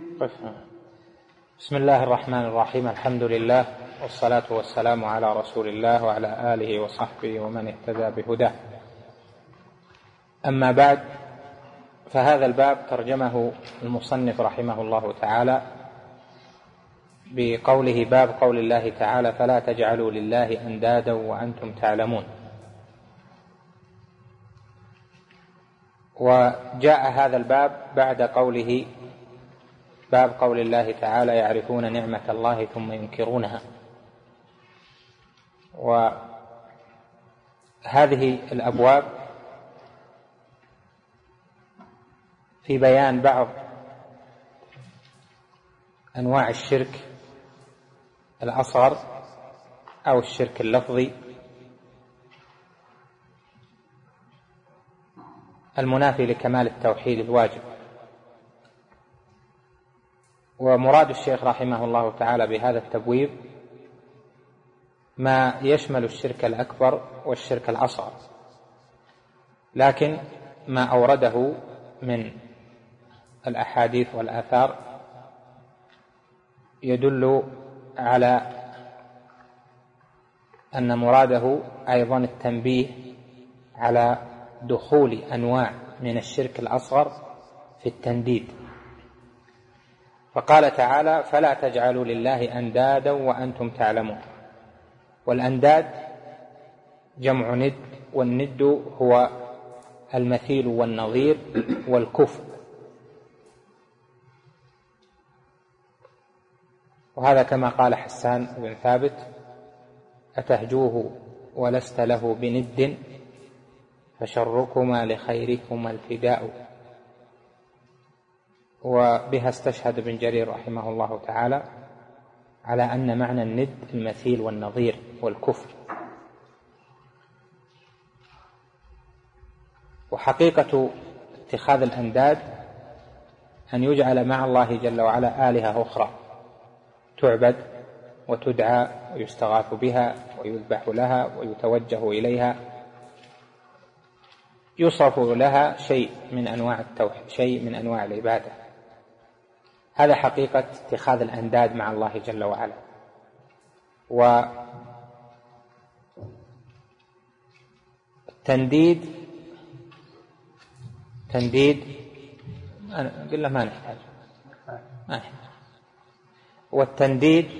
بسم الله الرحمن الرحيم. الحمد لله والصلاة والسلام على رسول الله وعلى آله وصحبه ومن اهتدى بهداه. أما بعد، فهذا الباب ترجمه المصنف رحمه الله تعالى بقوله: باب قول الله تعالى: فلا تجعلوا لله أندادا وأنتم تعلمون. وجاء هذا الباب بعد قوله: باب قول الله تعالى: يعرفون نعمة الله ثم ينكرونها. وهذه الأبواب في بيان بعض أنواع الشرك الأصغر أو الشرك اللفظي المنافي لكمال التوحيد الواجب. ومراد الشيخ رحمه الله تعالى بهذا التبويب ما يشمل الشرك الأكبر والشرك الأصغر، لكن ما أورده من الأحاديث والآثار يدل على أن مراده أيضا التنبيه على دخول أنواع من الشرك الأصغر في التنديد. فقال تعالى: فلا تجعلوا لله أندادا وأنتم تعلمون. والأنداد جمع ند، والند هو المثيل والنظير والكفء. وهذا كما قال حسان بن ثابت: أتهجوه ولست له بند فشركما لخيركما الفداء. وبها استشهد ابن جرير رحمه الله تعالى على أن معنى الند المثيل والنظير والكفر. وحقيقة اتخاذ الأنداد أن يجعل مع الله جل وعلا آلهة أخرى تعبد وتدعى ويستغاث بها ويذبح لها ويتوجه إليها، يصرف لها شيء من أنواع التوحيد، شيء من أنواع العبادة. هذا حقيقة اتخاذ الأنداد مع الله جل وعلا. والتنديد تنديد أنا قلنا ما نحتاج ما نحتاج والتنديد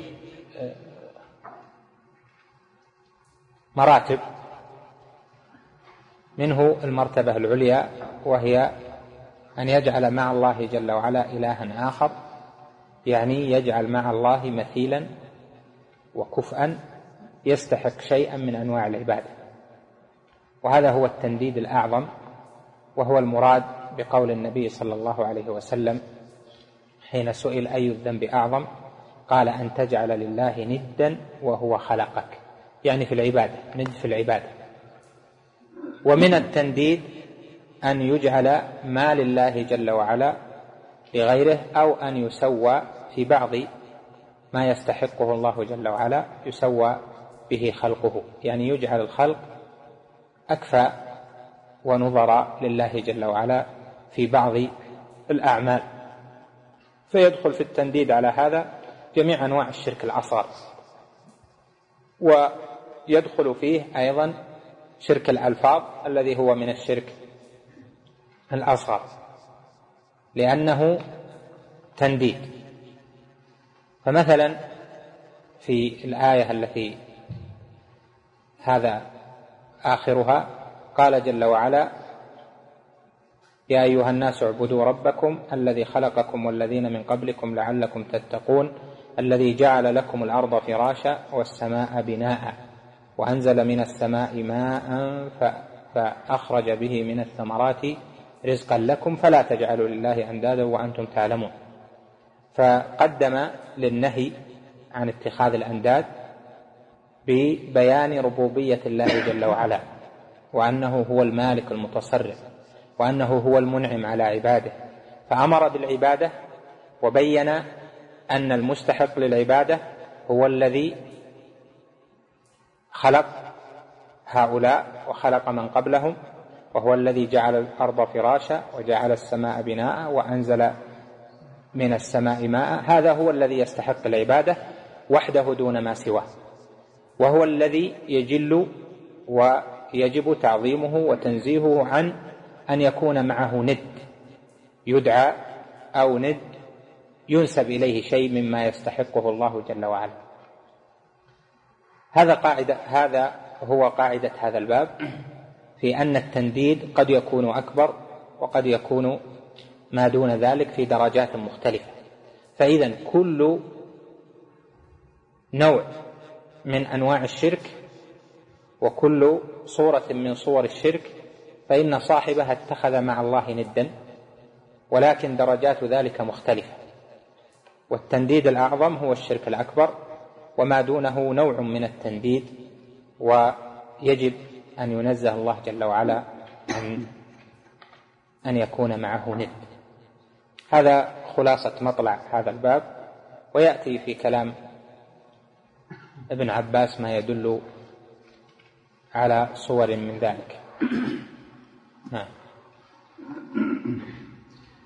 مراتب، منه المرتبة العليا وهي أن يجعل مع الله جل وعلا إلها آخر، يعني يجعل مع الله مثيلا وكفءا يستحق شيئا من أنواع العبادة. وهذا هو التنديد الأعظم، وهو المراد بقول النبي صلى الله عليه وسلم حين سئل أي الذنب أعظم قال: أن تجعل لله ندا وهو خلقك، يعني في العبادة، ند في العبادة. ومن التنديد أن يجعل ما لله جل وعلا لغيره، أو أن يسوى في بعض ما يستحقه الله جل وعلا يسوى به خلقه، يعني يجعل الخلق أكفى ونظر لله جل وعلا في بعض الأعمال. فيدخل في التنديد على هذا جميع أنواع الشرك الأصغر، ويدخل فيه أيضا شرك الألفاظ الذي هو من الشرك الأصغر لأنه تنديد. فمثلا في الآية التي هذا آخرها قال جل وعلا: يا أيها الناس اعبدوا ربكم الذي خلقكم والذين من قبلكم لعلكم تتقون الذي جعل لكم الأرض فراشا والسماء بناء وأنزل من السماء ماء فأخرج به من الثمرات رزقا لكم فلا تجعلوا لله أندادا وأنتم تعلمون. فقدم للنهي عن اتخاذ الأنداد ببيان ربوبية الله جل وعلا، وأنه هو المالك المتصرف، وأنه هو المنعم على عباده، فأمر بالعبادة وبين أن المستحق للعبادة هو الذي خلق هؤلاء وخلق من قبلهم، وهو الذي جعل الأرض فراشا وجعل السماء بناء وأنزل من السماء ماء. هذا هو الذي يستحق العبادة وحده دون ما سواه، وهو الذي يجل ويجب تعظيمه وتنزيهه عن أن يكون معه ند يدعى أو ند ينسب إليه شيء مما يستحقه الله جل وعلا. هذا قاعدة هذا هو قاعدة هذا الباب، في أن التنديد قد يكون أكبر وقد يكون ما دون ذلك في درجات مختلفة. فإذا كل نوع من أنواع الشرك وكل صورة من صور الشرك فإن صاحبها اتخذ مع الله ندا، ولكن درجات ذلك مختلفة. والتنديد الأعظم هو الشرك الأكبر، وما دونه نوع من التنديد، ويجب أن ينزه الله جل وعلا عن أن يكون معه ند. هذا خلاصة مطلع هذا الباب، ويأتي في كلام ابن عباس ما يدل على صور من ذلك. نعم.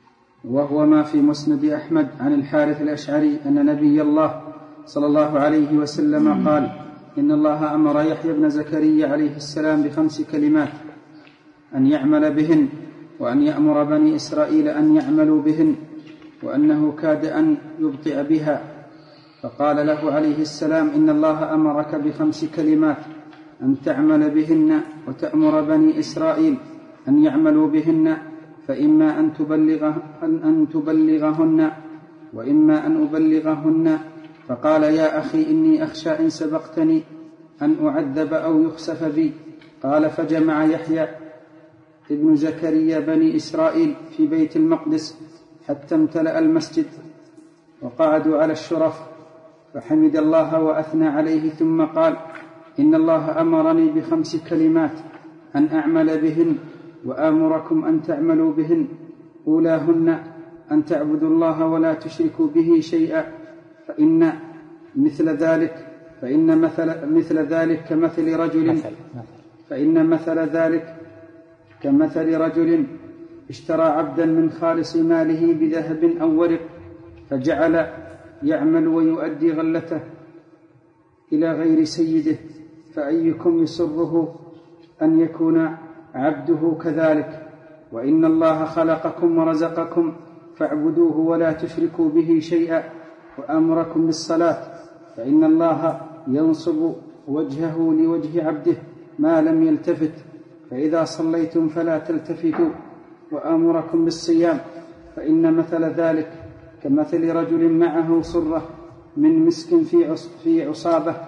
وهو ما في مسند أحمد عن الحارث الأشعري أن نبي الله صلى الله عليه وسلم قال: إن الله أمر يحيى بن زكريا عليه السلام بخمس كلمات أن يعمل بهن، وأن يأمر بني إسرائيل أن يعملوا بهن، وأنه كاد أن يبطئ بها، فقال له عليه السلام: إن الله أمرك بخمس كلمات أن تعمل بهن وتأمر بني إسرائيل أن يعملوا بهن، فإما أن تبلغه أن تبلغهن وإما أن أبلغهن. فقال: يا أخي إني أخشى إن سبقتني أن أعذب أو يخسف بي. قال: فجمع يحيى ابن زكريا بني إسرائيل في بيت المقدس حتى امتلأ المسجد، وقعدوا على الشرف، فحمد الله وأثنى عليه، ثم قال: إن الله أمرني بخمس كلمات أن أعمل بهن وآمركم أن تعملوا بهن. أولاهن أن تعبدوا الله ولا تشركوا به شيئا، فإن مثل ذلك فإن مثل, مثل ذلك كمثل رجل مثل فإن مثل ذلك كمثل رجل اشترى عبدا من خالص ماله بذهب أو ورق، فجعل يعمل ويؤدي غلته إلى غير سيده، فأيكم يسره أن يكون عبده كذلك؟ وإن الله خلقكم ورزقكم فاعبدوه ولا تشركوا به شيئا، وأمركم بالصلاة، فإن الله ينصب وجهه لوجه عبده ما لم يلتفت، فإذا صليتم فلا تلتفتوا، وأمركم بالصيام، فإن مثل ذلك كمثل رجل معه صرة من مسك في عصابة،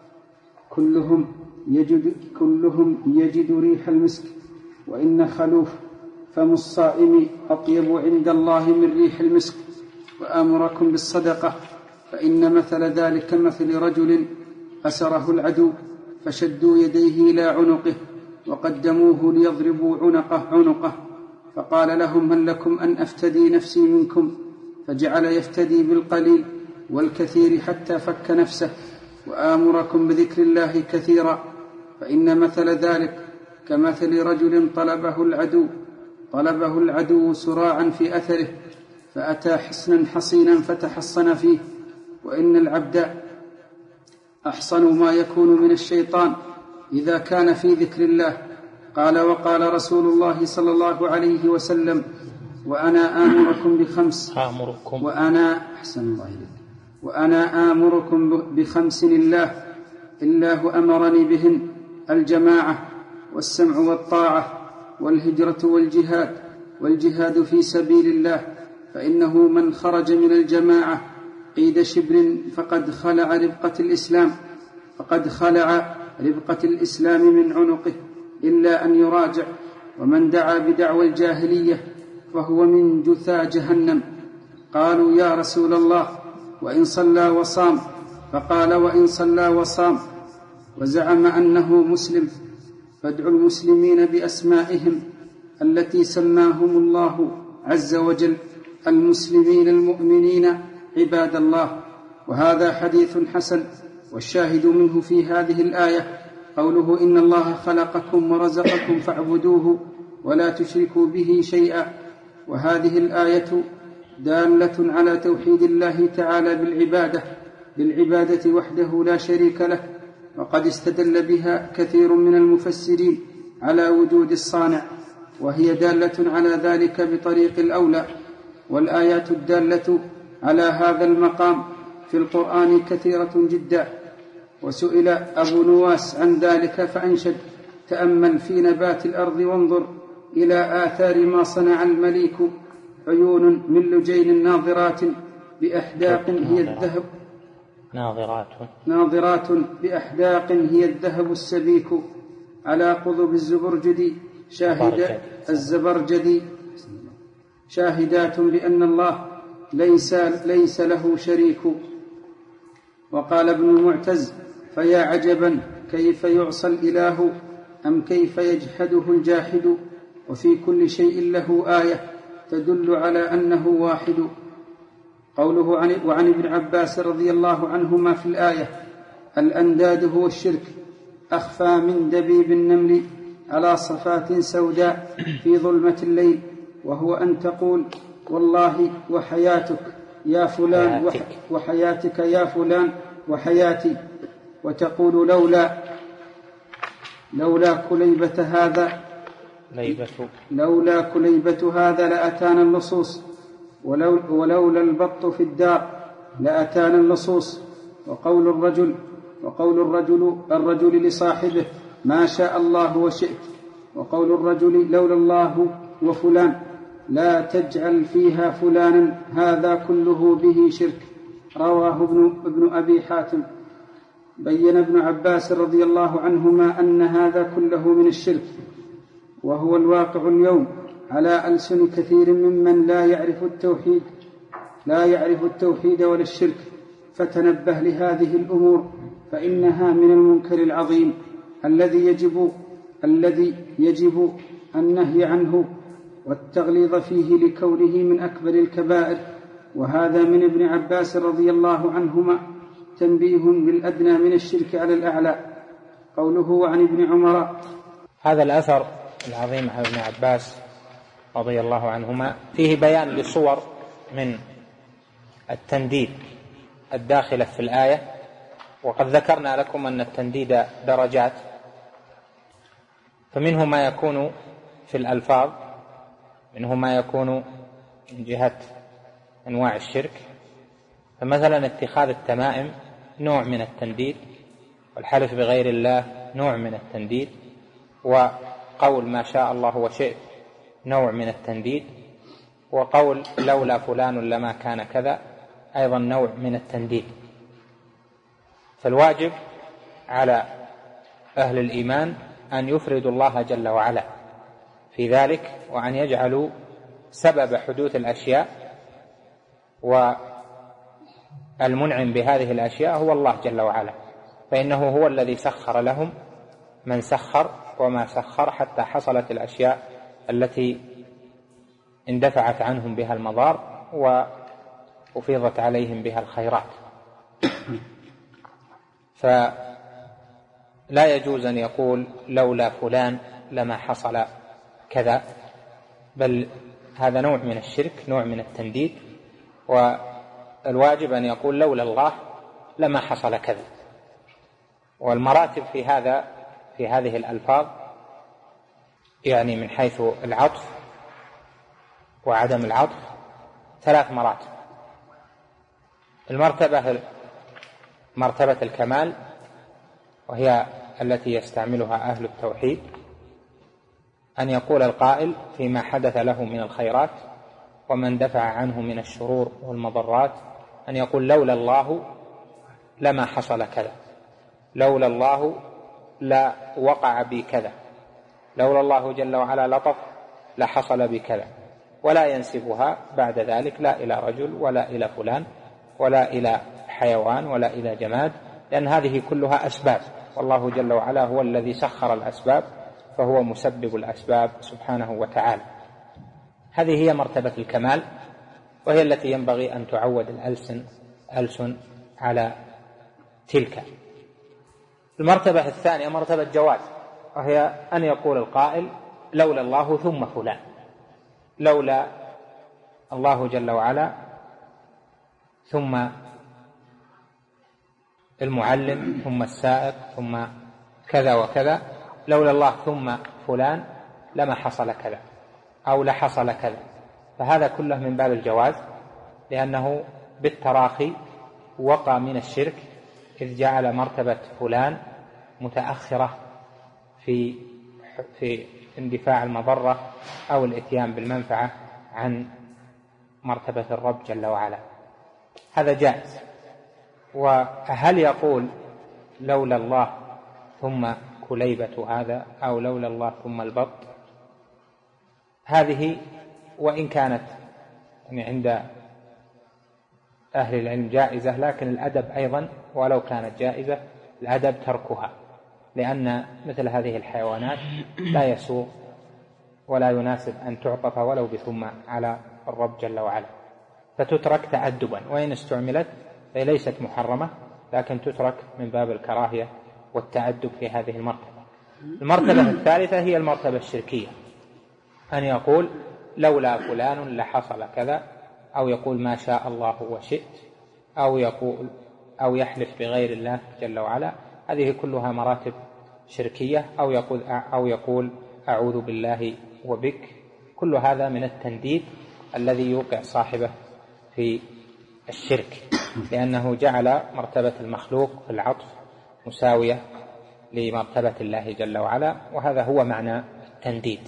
كلهم يجد, كلهم يجد ريح المسك، وإن خلوف فم الصائم أطيب عند الله من ريح المسك. وآمركم بالصدقة، فإن مثل ذلك كمثل رجل أسره العدو، فشدوا يديه إلى عنقه وقدموه ليضربوا عنقه عنقه فقال لهم: هل لكم أن أفتدي نفسي منكم؟ فجعل يفتدي بالقليل والكثير حتى فك نفسه. وآمركم بذكر الله كثيرا، فإن مثل ذلك كمثل رجل طلبه العدو طلبه العدو سراعا في أثره، فأتى حصنا حصينا فتحصن فيه، وإن العبد أحصن ما يكون من الشيطان إذا كان في ذكر الله. قال: وقال رسول الله صلى الله عليه وسلم: وأنا آمركم بخمس آمركم وأنا أحسن الله إليك وأنا آمركم بخمس الله الله أمرني بهن: الجماعة والسمع والطاعة والهجرة والجهاد والجهاد في سبيل الله، فإنه من خرج من الجماعة قيد شبر فقد خلع ربقة الإسلام فقد خلع ربقة الإسلام من عنقه، إلا أن يراجع. ومن دعا بدعوى الجاهلية فهو من جثى جهنم. قالوا: يا رسول الله، وإن صلى وصام؟ فقال: وإن صلى وصام وزعم أنه مسلم فادعوا المسلمين بأسمائهم التي سماهم الله عز وجل، المسلمين المؤمنين عباد الله. وهذا حديث حسن. والشاهد منه في هذه الآية قوله: إن الله خلقكم ورزقكم فاعبدوه ولا تشركوا به شيئا. وهذه الآية دالة على توحيد الله تعالى بالعبادة بالعبادة وحده لا شريك له، وقد استدل بها كثير من المفسرين على وجود الصانع، وهي دالة على ذلك بطريق الأولى. والآيات الدالة على هذا المقام في القرآن كثيرة جدا. وسئل أبو نواس عن ذلك فأنشد: تأمل في نبات الأرض وانظر إلى آثار ما صنع المليك، عيون من لجين ناظرات بأحداق هي الذهب ناظرات ناظرات بأحداق هي الذهب السبيك، على قضب الزبرجد شاهد الزبرجدي شاهدات بأن الله ليس, ليس له شريك. وقال ابن المعتز: فيا عجبا كيف يعصى الإله أم كيف يجحده الجاحد، وفي كل شيء له آية تدل على أنه واحد. قوله عن وعن ابن عباس رضي الله عنهما في الآية: الأنداد هو الشرك أخفى من دبيب النمل على صفات سوداء في ظلمة الليل، وهو أن تقول والله وحياتك يا فلان وح وحياتك يا فلان وحياتي، وتقول لولا لولا كليبة هذا ليبة لولا كليبة هذا لأتانا النصوص، ولو ولولا البط في الدار لأتانا النصوص. وقول الرجل وقول الرجل الرجل لصاحبه ما شاء الله وشئت، وقول الرجل لولا الله وفلان لا تجعل فيها فلانا، هذا كله به شرك. رواه ابن, ابن أبي حاتم. بين ابن عباس رضي الله عنهما أن هذا كله من الشرك، وهو الواقع اليوم على ألسن كثير ممن لا يعرف التوحيد لا يعرف التوحيد ولا الشرك، فتنبه لهذه الأمور فإنها من المنكر العظيم الذي يجب الذي يجب النهي عنه والتغليظ فيه لكونه من أكبر الكبائر. وهذا من ابن عباس رضي الله عنهما تنبيه بالأدنى من الشرك على الأعلى. قوله عن ابن عمر. هذا الأثر العظيم عن ابن عباس رضي الله عنهما فيه بيان لصور من التنديد الداخلة في الآية، وقد ذكرنا لكم أن التنديد درجات، فمنه ما يكون في الألفاظ، منه ما يكون من جهة أنواع الشرك، فمثلا اتخاذ التمائم نوع من التنديد، والحلف بغير الله نوع من التنديد، وقول ما شاء الله وشئت نوع من التنديد، وقول لولا فلان لما كان كذا أيضا نوع من التنديد. فالواجب على أهل الإيمان أن يفردوا الله جل وعلا في ذلك، وأن يجعلوا سبب حدوث الأشياء والمنعم بهذه الأشياء هو الله جل وعلا، فإنه هو الذي سخر لهم من سخر وما سخر حتى حصلت الأشياء التي اندفعت عنهم بها المضار وأفيضت عليهم بها الخيرات. فلا يجوز أن يقول لولا فلان لما حصل كذا، بل هذا نوع من الشرك، نوع من التنديد، والواجب أن يقول لولا الله لما حصل كذا. والمراتب في هذا في هذه الألفاظ يعني من حيث العطف وعدم العطف ثلاث مراتب. المرتبة مرتبة الكمال، وهي التي يستعملها أهل التوحيد، أن يقول القائل فيما حدث له من الخيرات ومن دفع عنه من الشرور والمضرات، أن يقول لولا الله لما حصل كذا، لولا الله لا وقع بي كذا، لولا الله جل وعلا لطف لحصل بكذا، ولا ينسبها بعد ذلك لا إلى رجل ولا إلى فلان ولا إلى حيوان ولا إلى جماد، لأن هذه كلها أسباب، والله جل وعلا هو الذي سخر الأسباب، فهو مسبب الأسباب سبحانه وتعالى. هذه هي مرتبة الكمال، وهي التي ينبغي أن تعود الألسن ألسن على تلك. المرتبة الثانية مرتبة جواز، وهي أن يقول القائل لولا الله ثم فلان، لولا الله جل وعلا ثم المعلم ثم السائق ثم كذا وكذا، لولا الله ثم فلان لما حصل كذا أو لحصل كذا. فهذا كله من باب الجواز، لأنه بالتراخي وقع من الشرك، إذ جعل مرتبة فلان متأخرة في في اندفاع المضرة أو الإتيان بالمنفعة عن مرتبة الرب جل وعلا. هذا جائز. وهل يقول لولا الله ثم كليبة هذا أو لولا الله ثم البط؟ هذه وإن كانت يعني عند أهل العلم جائزة، لكن الأدب أيضا ولو كانت جائزة الأدب تركها، لأن مثل هذه الحيوانات لا يسوغ ولا يناسب أن تعطف ولو بثم على الرب جل وعلا، فتترك تأدبا، وإن استعملت فهي ليست محرمة، لكن تترك من باب الكراهية والتأدب في هذه المرتبة. المرتبة الثالثة هي المرتبة الشركية، أن يقول لولا فلان لحصل كذا، أو يقول ما شاء الله وشئت، أو يقول أو يحلف بغير الله جل وعلا. هذه كلها مراتب شركية. أو يقول أو يقول أعوذ بالله وبك. كل هذا من التنديد الذي يوقع صاحبه في الشرك، لأنه جعل مرتبة المخلوق في العطف مساوية لمرتبة الله جل وعلا، وهذا هو معنى التنديد.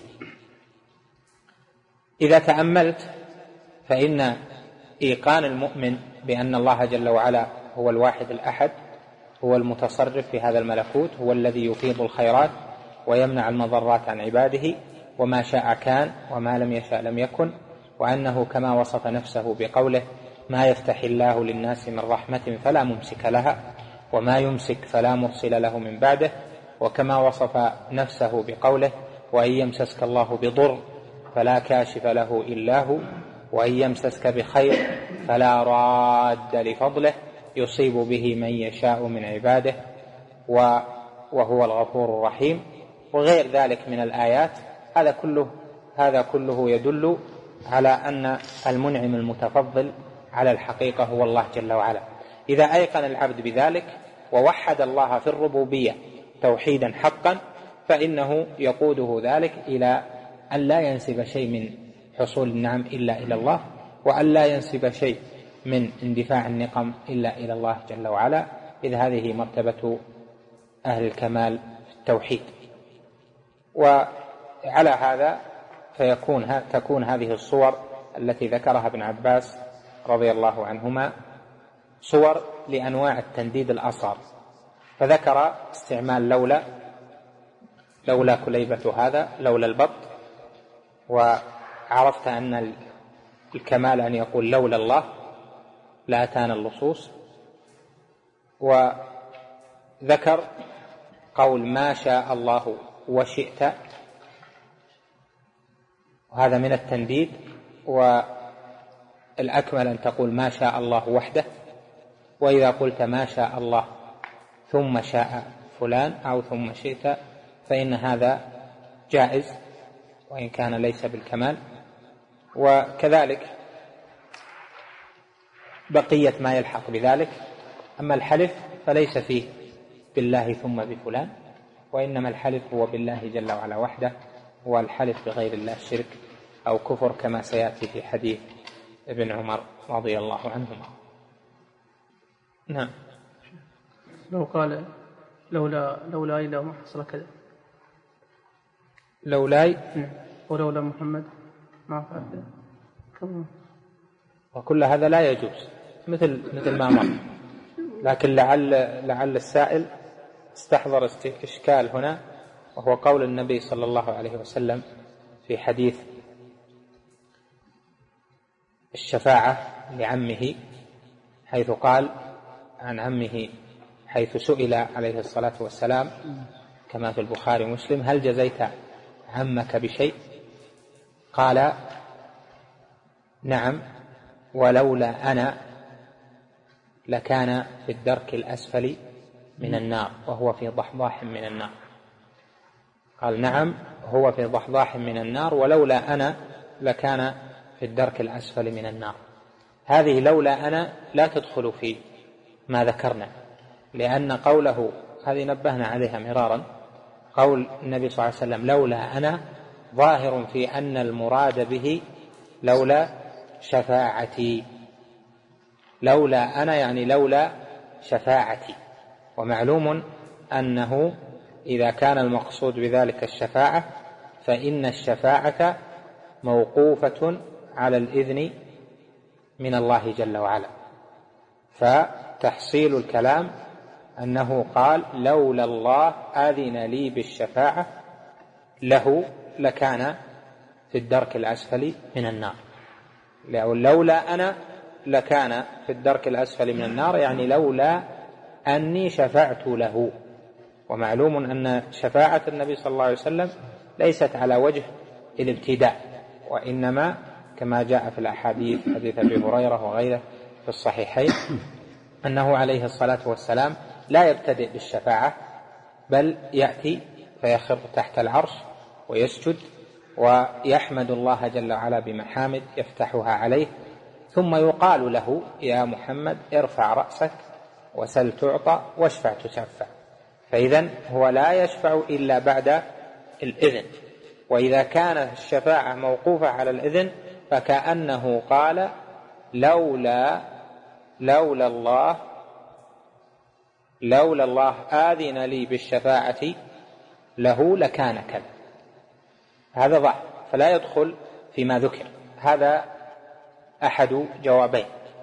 إذا تأملت فإن إيقان المؤمن بأن الله جل وعلا هو الواحد الأحد، هو المتصرف في هذا الملكوت، هو الذي يفيض الخيرات ويمنع المضرات عن عباده، وما شاء كان وما لم يشاء لم يكن، وأنه كما وصف نفسه بقوله ما يفتح الله للناس من رحمة فلا ممسك لها وما يمسك فلا مرسل له من بعده، وكما وصف نفسه بقوله وإن يمسسك الله بضر فلا كاشف له إلا هو وإن يمسسك بخير فلا راد لفضله يصيب به من يشاء من عباده وهو الغفور الرحيم، وغير ذلك من الآيات. هذا كله هذا كله يدل على أن المنعم المتفضل على الحقيقة هو الله جل وعلا. إذا أيقن العبد بذلك ووحد الله في الربوبية توحيدا حقا، فإنه يقوده ذلك إلى أن لا ينسب شيء من حصول النعم إلا إلى الله، وأن لا ينسب شيء من اندفاع النقم إلا إلى الله جل وعلا، إذ هذه مرتبة أهل الكمال في التوحيد. وعلى هذا فيكون تكون هذه الصور التي ذكرها ابن عباس رضي الله عنهما صور لأنواع التنديد الأصغر. فذكر استعمال لولا لولا كليبة هذا، لولا البط، وعرفت أن الكمال أن يقول لولا الله لأتانا اللصوص. وذكر قول ما شاء الله وشئت، وهذا من التنديد، والأكمل أن تقول ما شاء الله وحده. وإذا قلت ما شاء الله ثم شاء فلان أو ثم شئت فإن هذا جائز وإن كان ليس بالكمال. وكذلك بقية ما يلحق بذلك. أما الحلف فليس فيه بالله ثم بفلان، وإنما الحلف هو بالله جل وعلا وحده، والحلف بغير الله شرك أو كفر كما سيأتي في حديث ابن عمر رضي الله عنهما. نعم. لو قال لولا لولا إلا ما حصل كذا، لولاي ولولا محمد ما فعل كذا، وكل هذا لا يجوز مثل مثل ما مر. لكن لعل لعل السائل استحضر إشكال هنا، وهو قول النبي صلى الله عليه وسلم في حديث الشفاعة لعمه، حيث قال عن عمه حيث سئل عليه الصلاة والسلام كما في البخاري ومسلم هل جزيت عمك بشيء؟ قال نعم ولولا أنا لكان في الدرك الأسفل من النار وهو في ضحضاح من النار. قال نعم هو في ضحضاح من النار ولولا أنا لكان في الدرك الأسفل من النار. هذه لولا أنا لا تدخل في ما ذكرنا، لأن قوله هذه نبهنا عليها مرارا، قول النبي صلى الله عليه وسلم لولا أنا ظاهر في أن المراد به لولا شفاعتي. لولا أنا يعني لولا شفاعتي، ومعلوم أنه إذا كان المقصود بذلك الشفاعة فإن الشفاعة موقوفة على الإذن من الله جل وعلا. فتحصيل الكلام أنه قال لولا الله آذن لي بالشفاعة له لكان في الدرك الأسفل من النار. لولا أنا لكان في الدرك الأسفل من النار، يعني لولا أني شفعت له. ومعلوم أن شفاعة النبي صلى الله عليه وسلم ليست على وجه الابتداء، وإنما كما جاء في الأحاديث حديث أبي هريرة وغيره في الصحيحين أنه عليه الصلاة والسلام لا يبتدئ بالشفاعة، بل يأتي فيخر تحت العرش ويسجد ويحمد الله جل وعلا بمحامد يفتحها عليه، ثم يقال له يا محمد ارفع رأسك وسل تعطى واشفع تشفع. فإذن هو لا يشفع إلا بعد الإذن، وإذا كانت الشفاعة موقوفة على الإذن فكأنه قال لولا لولا الله لولا الله آذن لي بالشفاعة له لكان كذا. هذا ضعف فلا يدخل فيما ذكر. هذا أحد جوابين.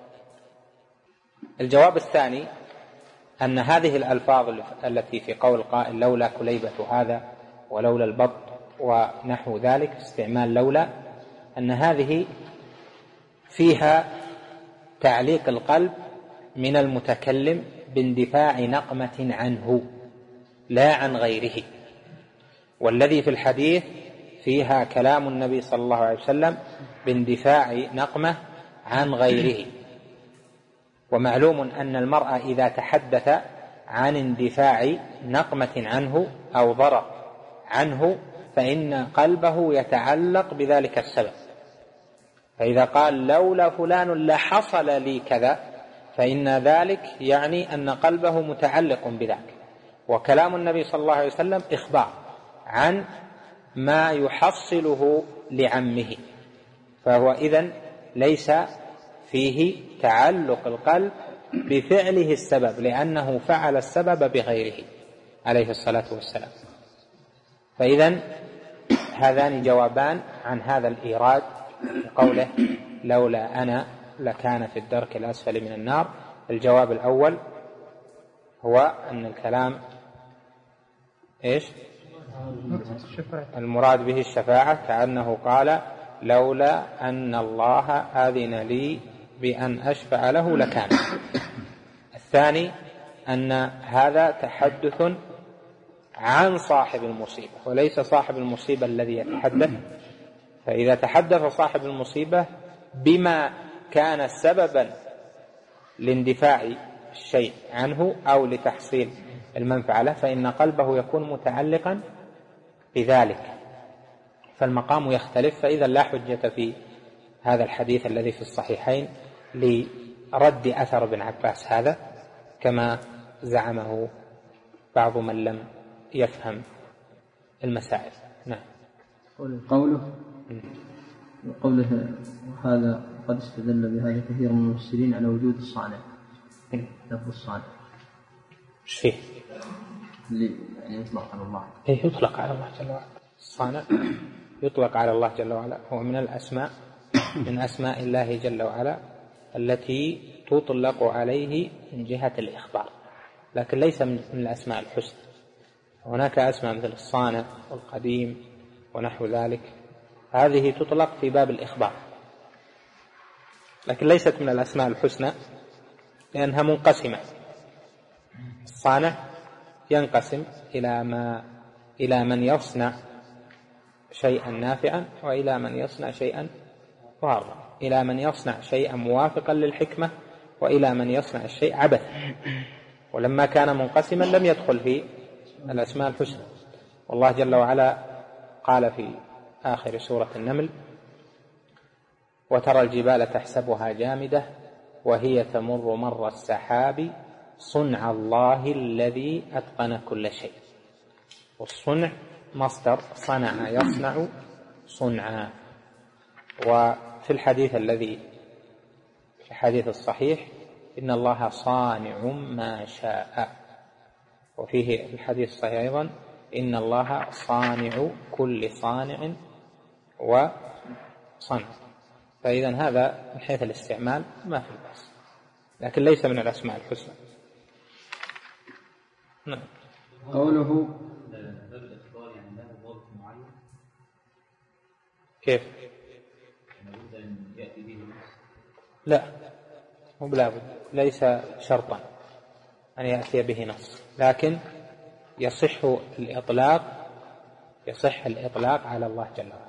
الجواب الثاني أن هذه الألفاظ التي في قول القائل لولا كليبة هذا ولولا البط ونحو ذلك، استعمال لولا، أن هذه فيها تعليق القلب من المتكلم باندفاع نقمة عنه لا عن غيره، والذي في الحديث فيها كلام النبي صلى الله عليه وسلم باندفاع نقمة عن غيره. ومعلوم أن المرء إذا تحدث عن اندفاع نقمة عنه أو ضرر عنه فإن قلبه يتعلق بذلك السبب، فإذا قال لولا فلان لحصل لي كذا فإن ذلك يعني أن قلبه متعلق بذلك. وكلام النبي صلى الله عليه وسلم إخبار عن ما يحصله لعمه، فهو إذن ليس فيه تعلق القلب بفعله السبب، لأنه فعل السبب بغيره عليه الصلاة والسلام. فإذن هذان جوابان عن هذا الإيراد قوله لولا أنا لكان في الدرك الأسفل من النار. الجواب الأول هو أن الكلام إيش؟ المراد به الشفاعة، كأنه قال لولا أن الله آذن لي بأن أشفع له لكان. الثاني أن هذا تحدث عن صاحب المصيبة وليس صاحب المصيبة الذي يتحدث، فإذا تحدث صاحب المصيبة بما كان سببا لاندفاع الشيء عنه أو لتحصيل المنفعة له فإن قلبه يكون متعلقا بذلك، فالمقام يختلف. فإذا لا حجة في هذا الحديث الذي في الصحيحين لرد أثر ابن عباس هذا كما زعمه بعض من لم يفهم المسائل. نعم. قوله قوله هذا قد استدل بهذا كثير من المفسرين على وجود الصانع، لفظ الصانع ايش فيه؟ يعني يطلق على الله. ايه يطلق على الله جل وعلا. الصانع يطلق على الله جل وعلا، هو من الأسماء من أسماء الله جل وعلا التي تطلق عليه من جهة الإخبار، لكن ليس من الأسماء الحسنى. هناك أسماء مثل الصانع والقديم ونحو ذلك، هذه تطلق في باب الإخبار، لكن ليست من الأسماء الحسنى لأنها منقسمة. الصانع ينقسم إلى ما إلى من يصنع شيئا نافعا وإلى من يصنع شيئا ضارا، إلى من يصنع شيئا موافقا للحكمة وإلى من يصنع الشيء عبثا. ولما كان منقسما لم يدخل في الأسماء الحسنى. والله جل وعلا قال في آخر سورة النمل وترى الجبال تحسبها جامدة وهي تمر مر السحاب صنع الله الذي أتقن كل شيء. والصنع مصدر صنع يصنع صنعا. وفي الحديث الذي في الحديث الصحيح إن الله صانع ما شاء، وفيه في الحديث الصحيح أيضا إن الله صانع كل صانع وصنع. فإذا هذا من حيث الاستعمال ما في البأس، لكن ليس من الأسماء الحسنى. نعم. قوله كيف؟ لا مو بلابد، ليس شرطا أن يأتي به نص، لكن يصح الإطلاق يصح الإطلاق على الله جل وعلا.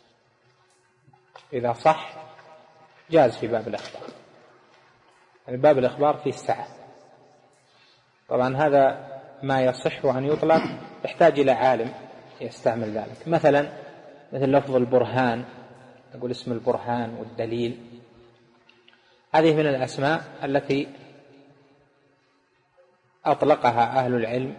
إذا صح جاز في باب الإخبار، يعني باب الإخبار فيه السعة. طبعا هذا ما يصح أن يطلق يحتاج إلى عالم يستعمل ذلك. مثلا مثل لفظ البرهان، نقول اسم البرهان والدليل، هذه من الأسماء التي أطلقها أهل العلم،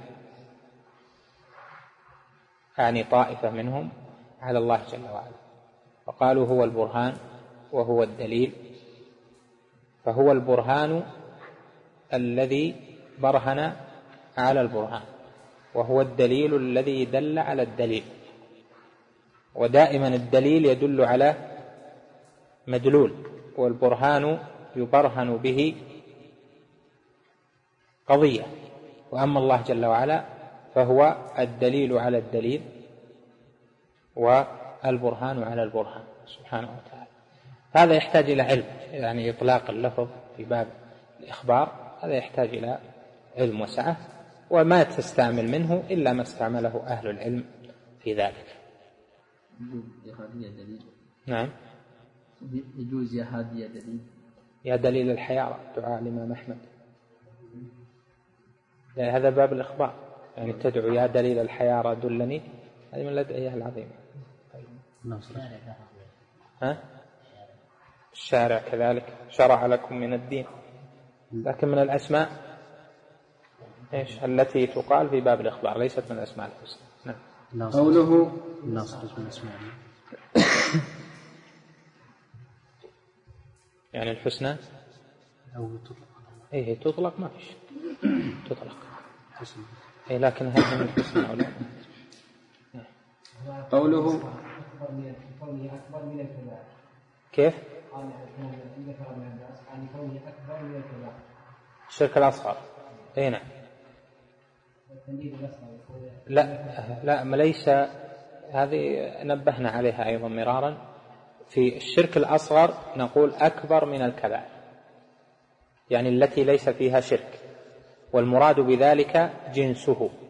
يعني طائفة منهم، على الله جل وعلا، وقالوا هو البرهان وهو الدليل. فهو البرهان الذي برهن على البرهان، وهو الدليل الذي دل على الدليل. ودائما الدليل يدل على مدلول، والبرهان يبرهن به قضية، وأما الله جل وعلا فهو الدليل على الدليل والبرهان على البرهان سبحانه وتعالى. هذا يحتاج إلى علم، يعني إطلاق اللفظ في باب الإخبار هذا يحتاج إلى علم وسعة، وما تستعمل منه إلا ما استعمله أهل العلم في ذلك. نعم، يجوز يا هادي يا دليل، يا دليل الحيارى، دعاء الإمام أحمد، يعني هذا باب الإخبار، يعني تدعو يا دليل الحيارى دلني، هذه من الأدعية العظيمة. ها؟ الشارع كذلك شرع لكم من الدين، لكن من الأسماء إيش التي تقال في باب الإخبار، ليست من الأسماء الحسنى. نعم. قوله يعني الحسنى أو تطلق، إيه تطلق ما فيش تطلق، إيه لكن هل من الحسنى أو لا؟ قوله كيف؟ الشرك الأصغر، إيه نعم. لا لا ما ليس، هذه نبهنا عليها أيضا مرارا. في الشرك الأصغر نقول أكبر من الكبائر، يعني التي ليس فيها شرك، والمراد بذلك جنسه،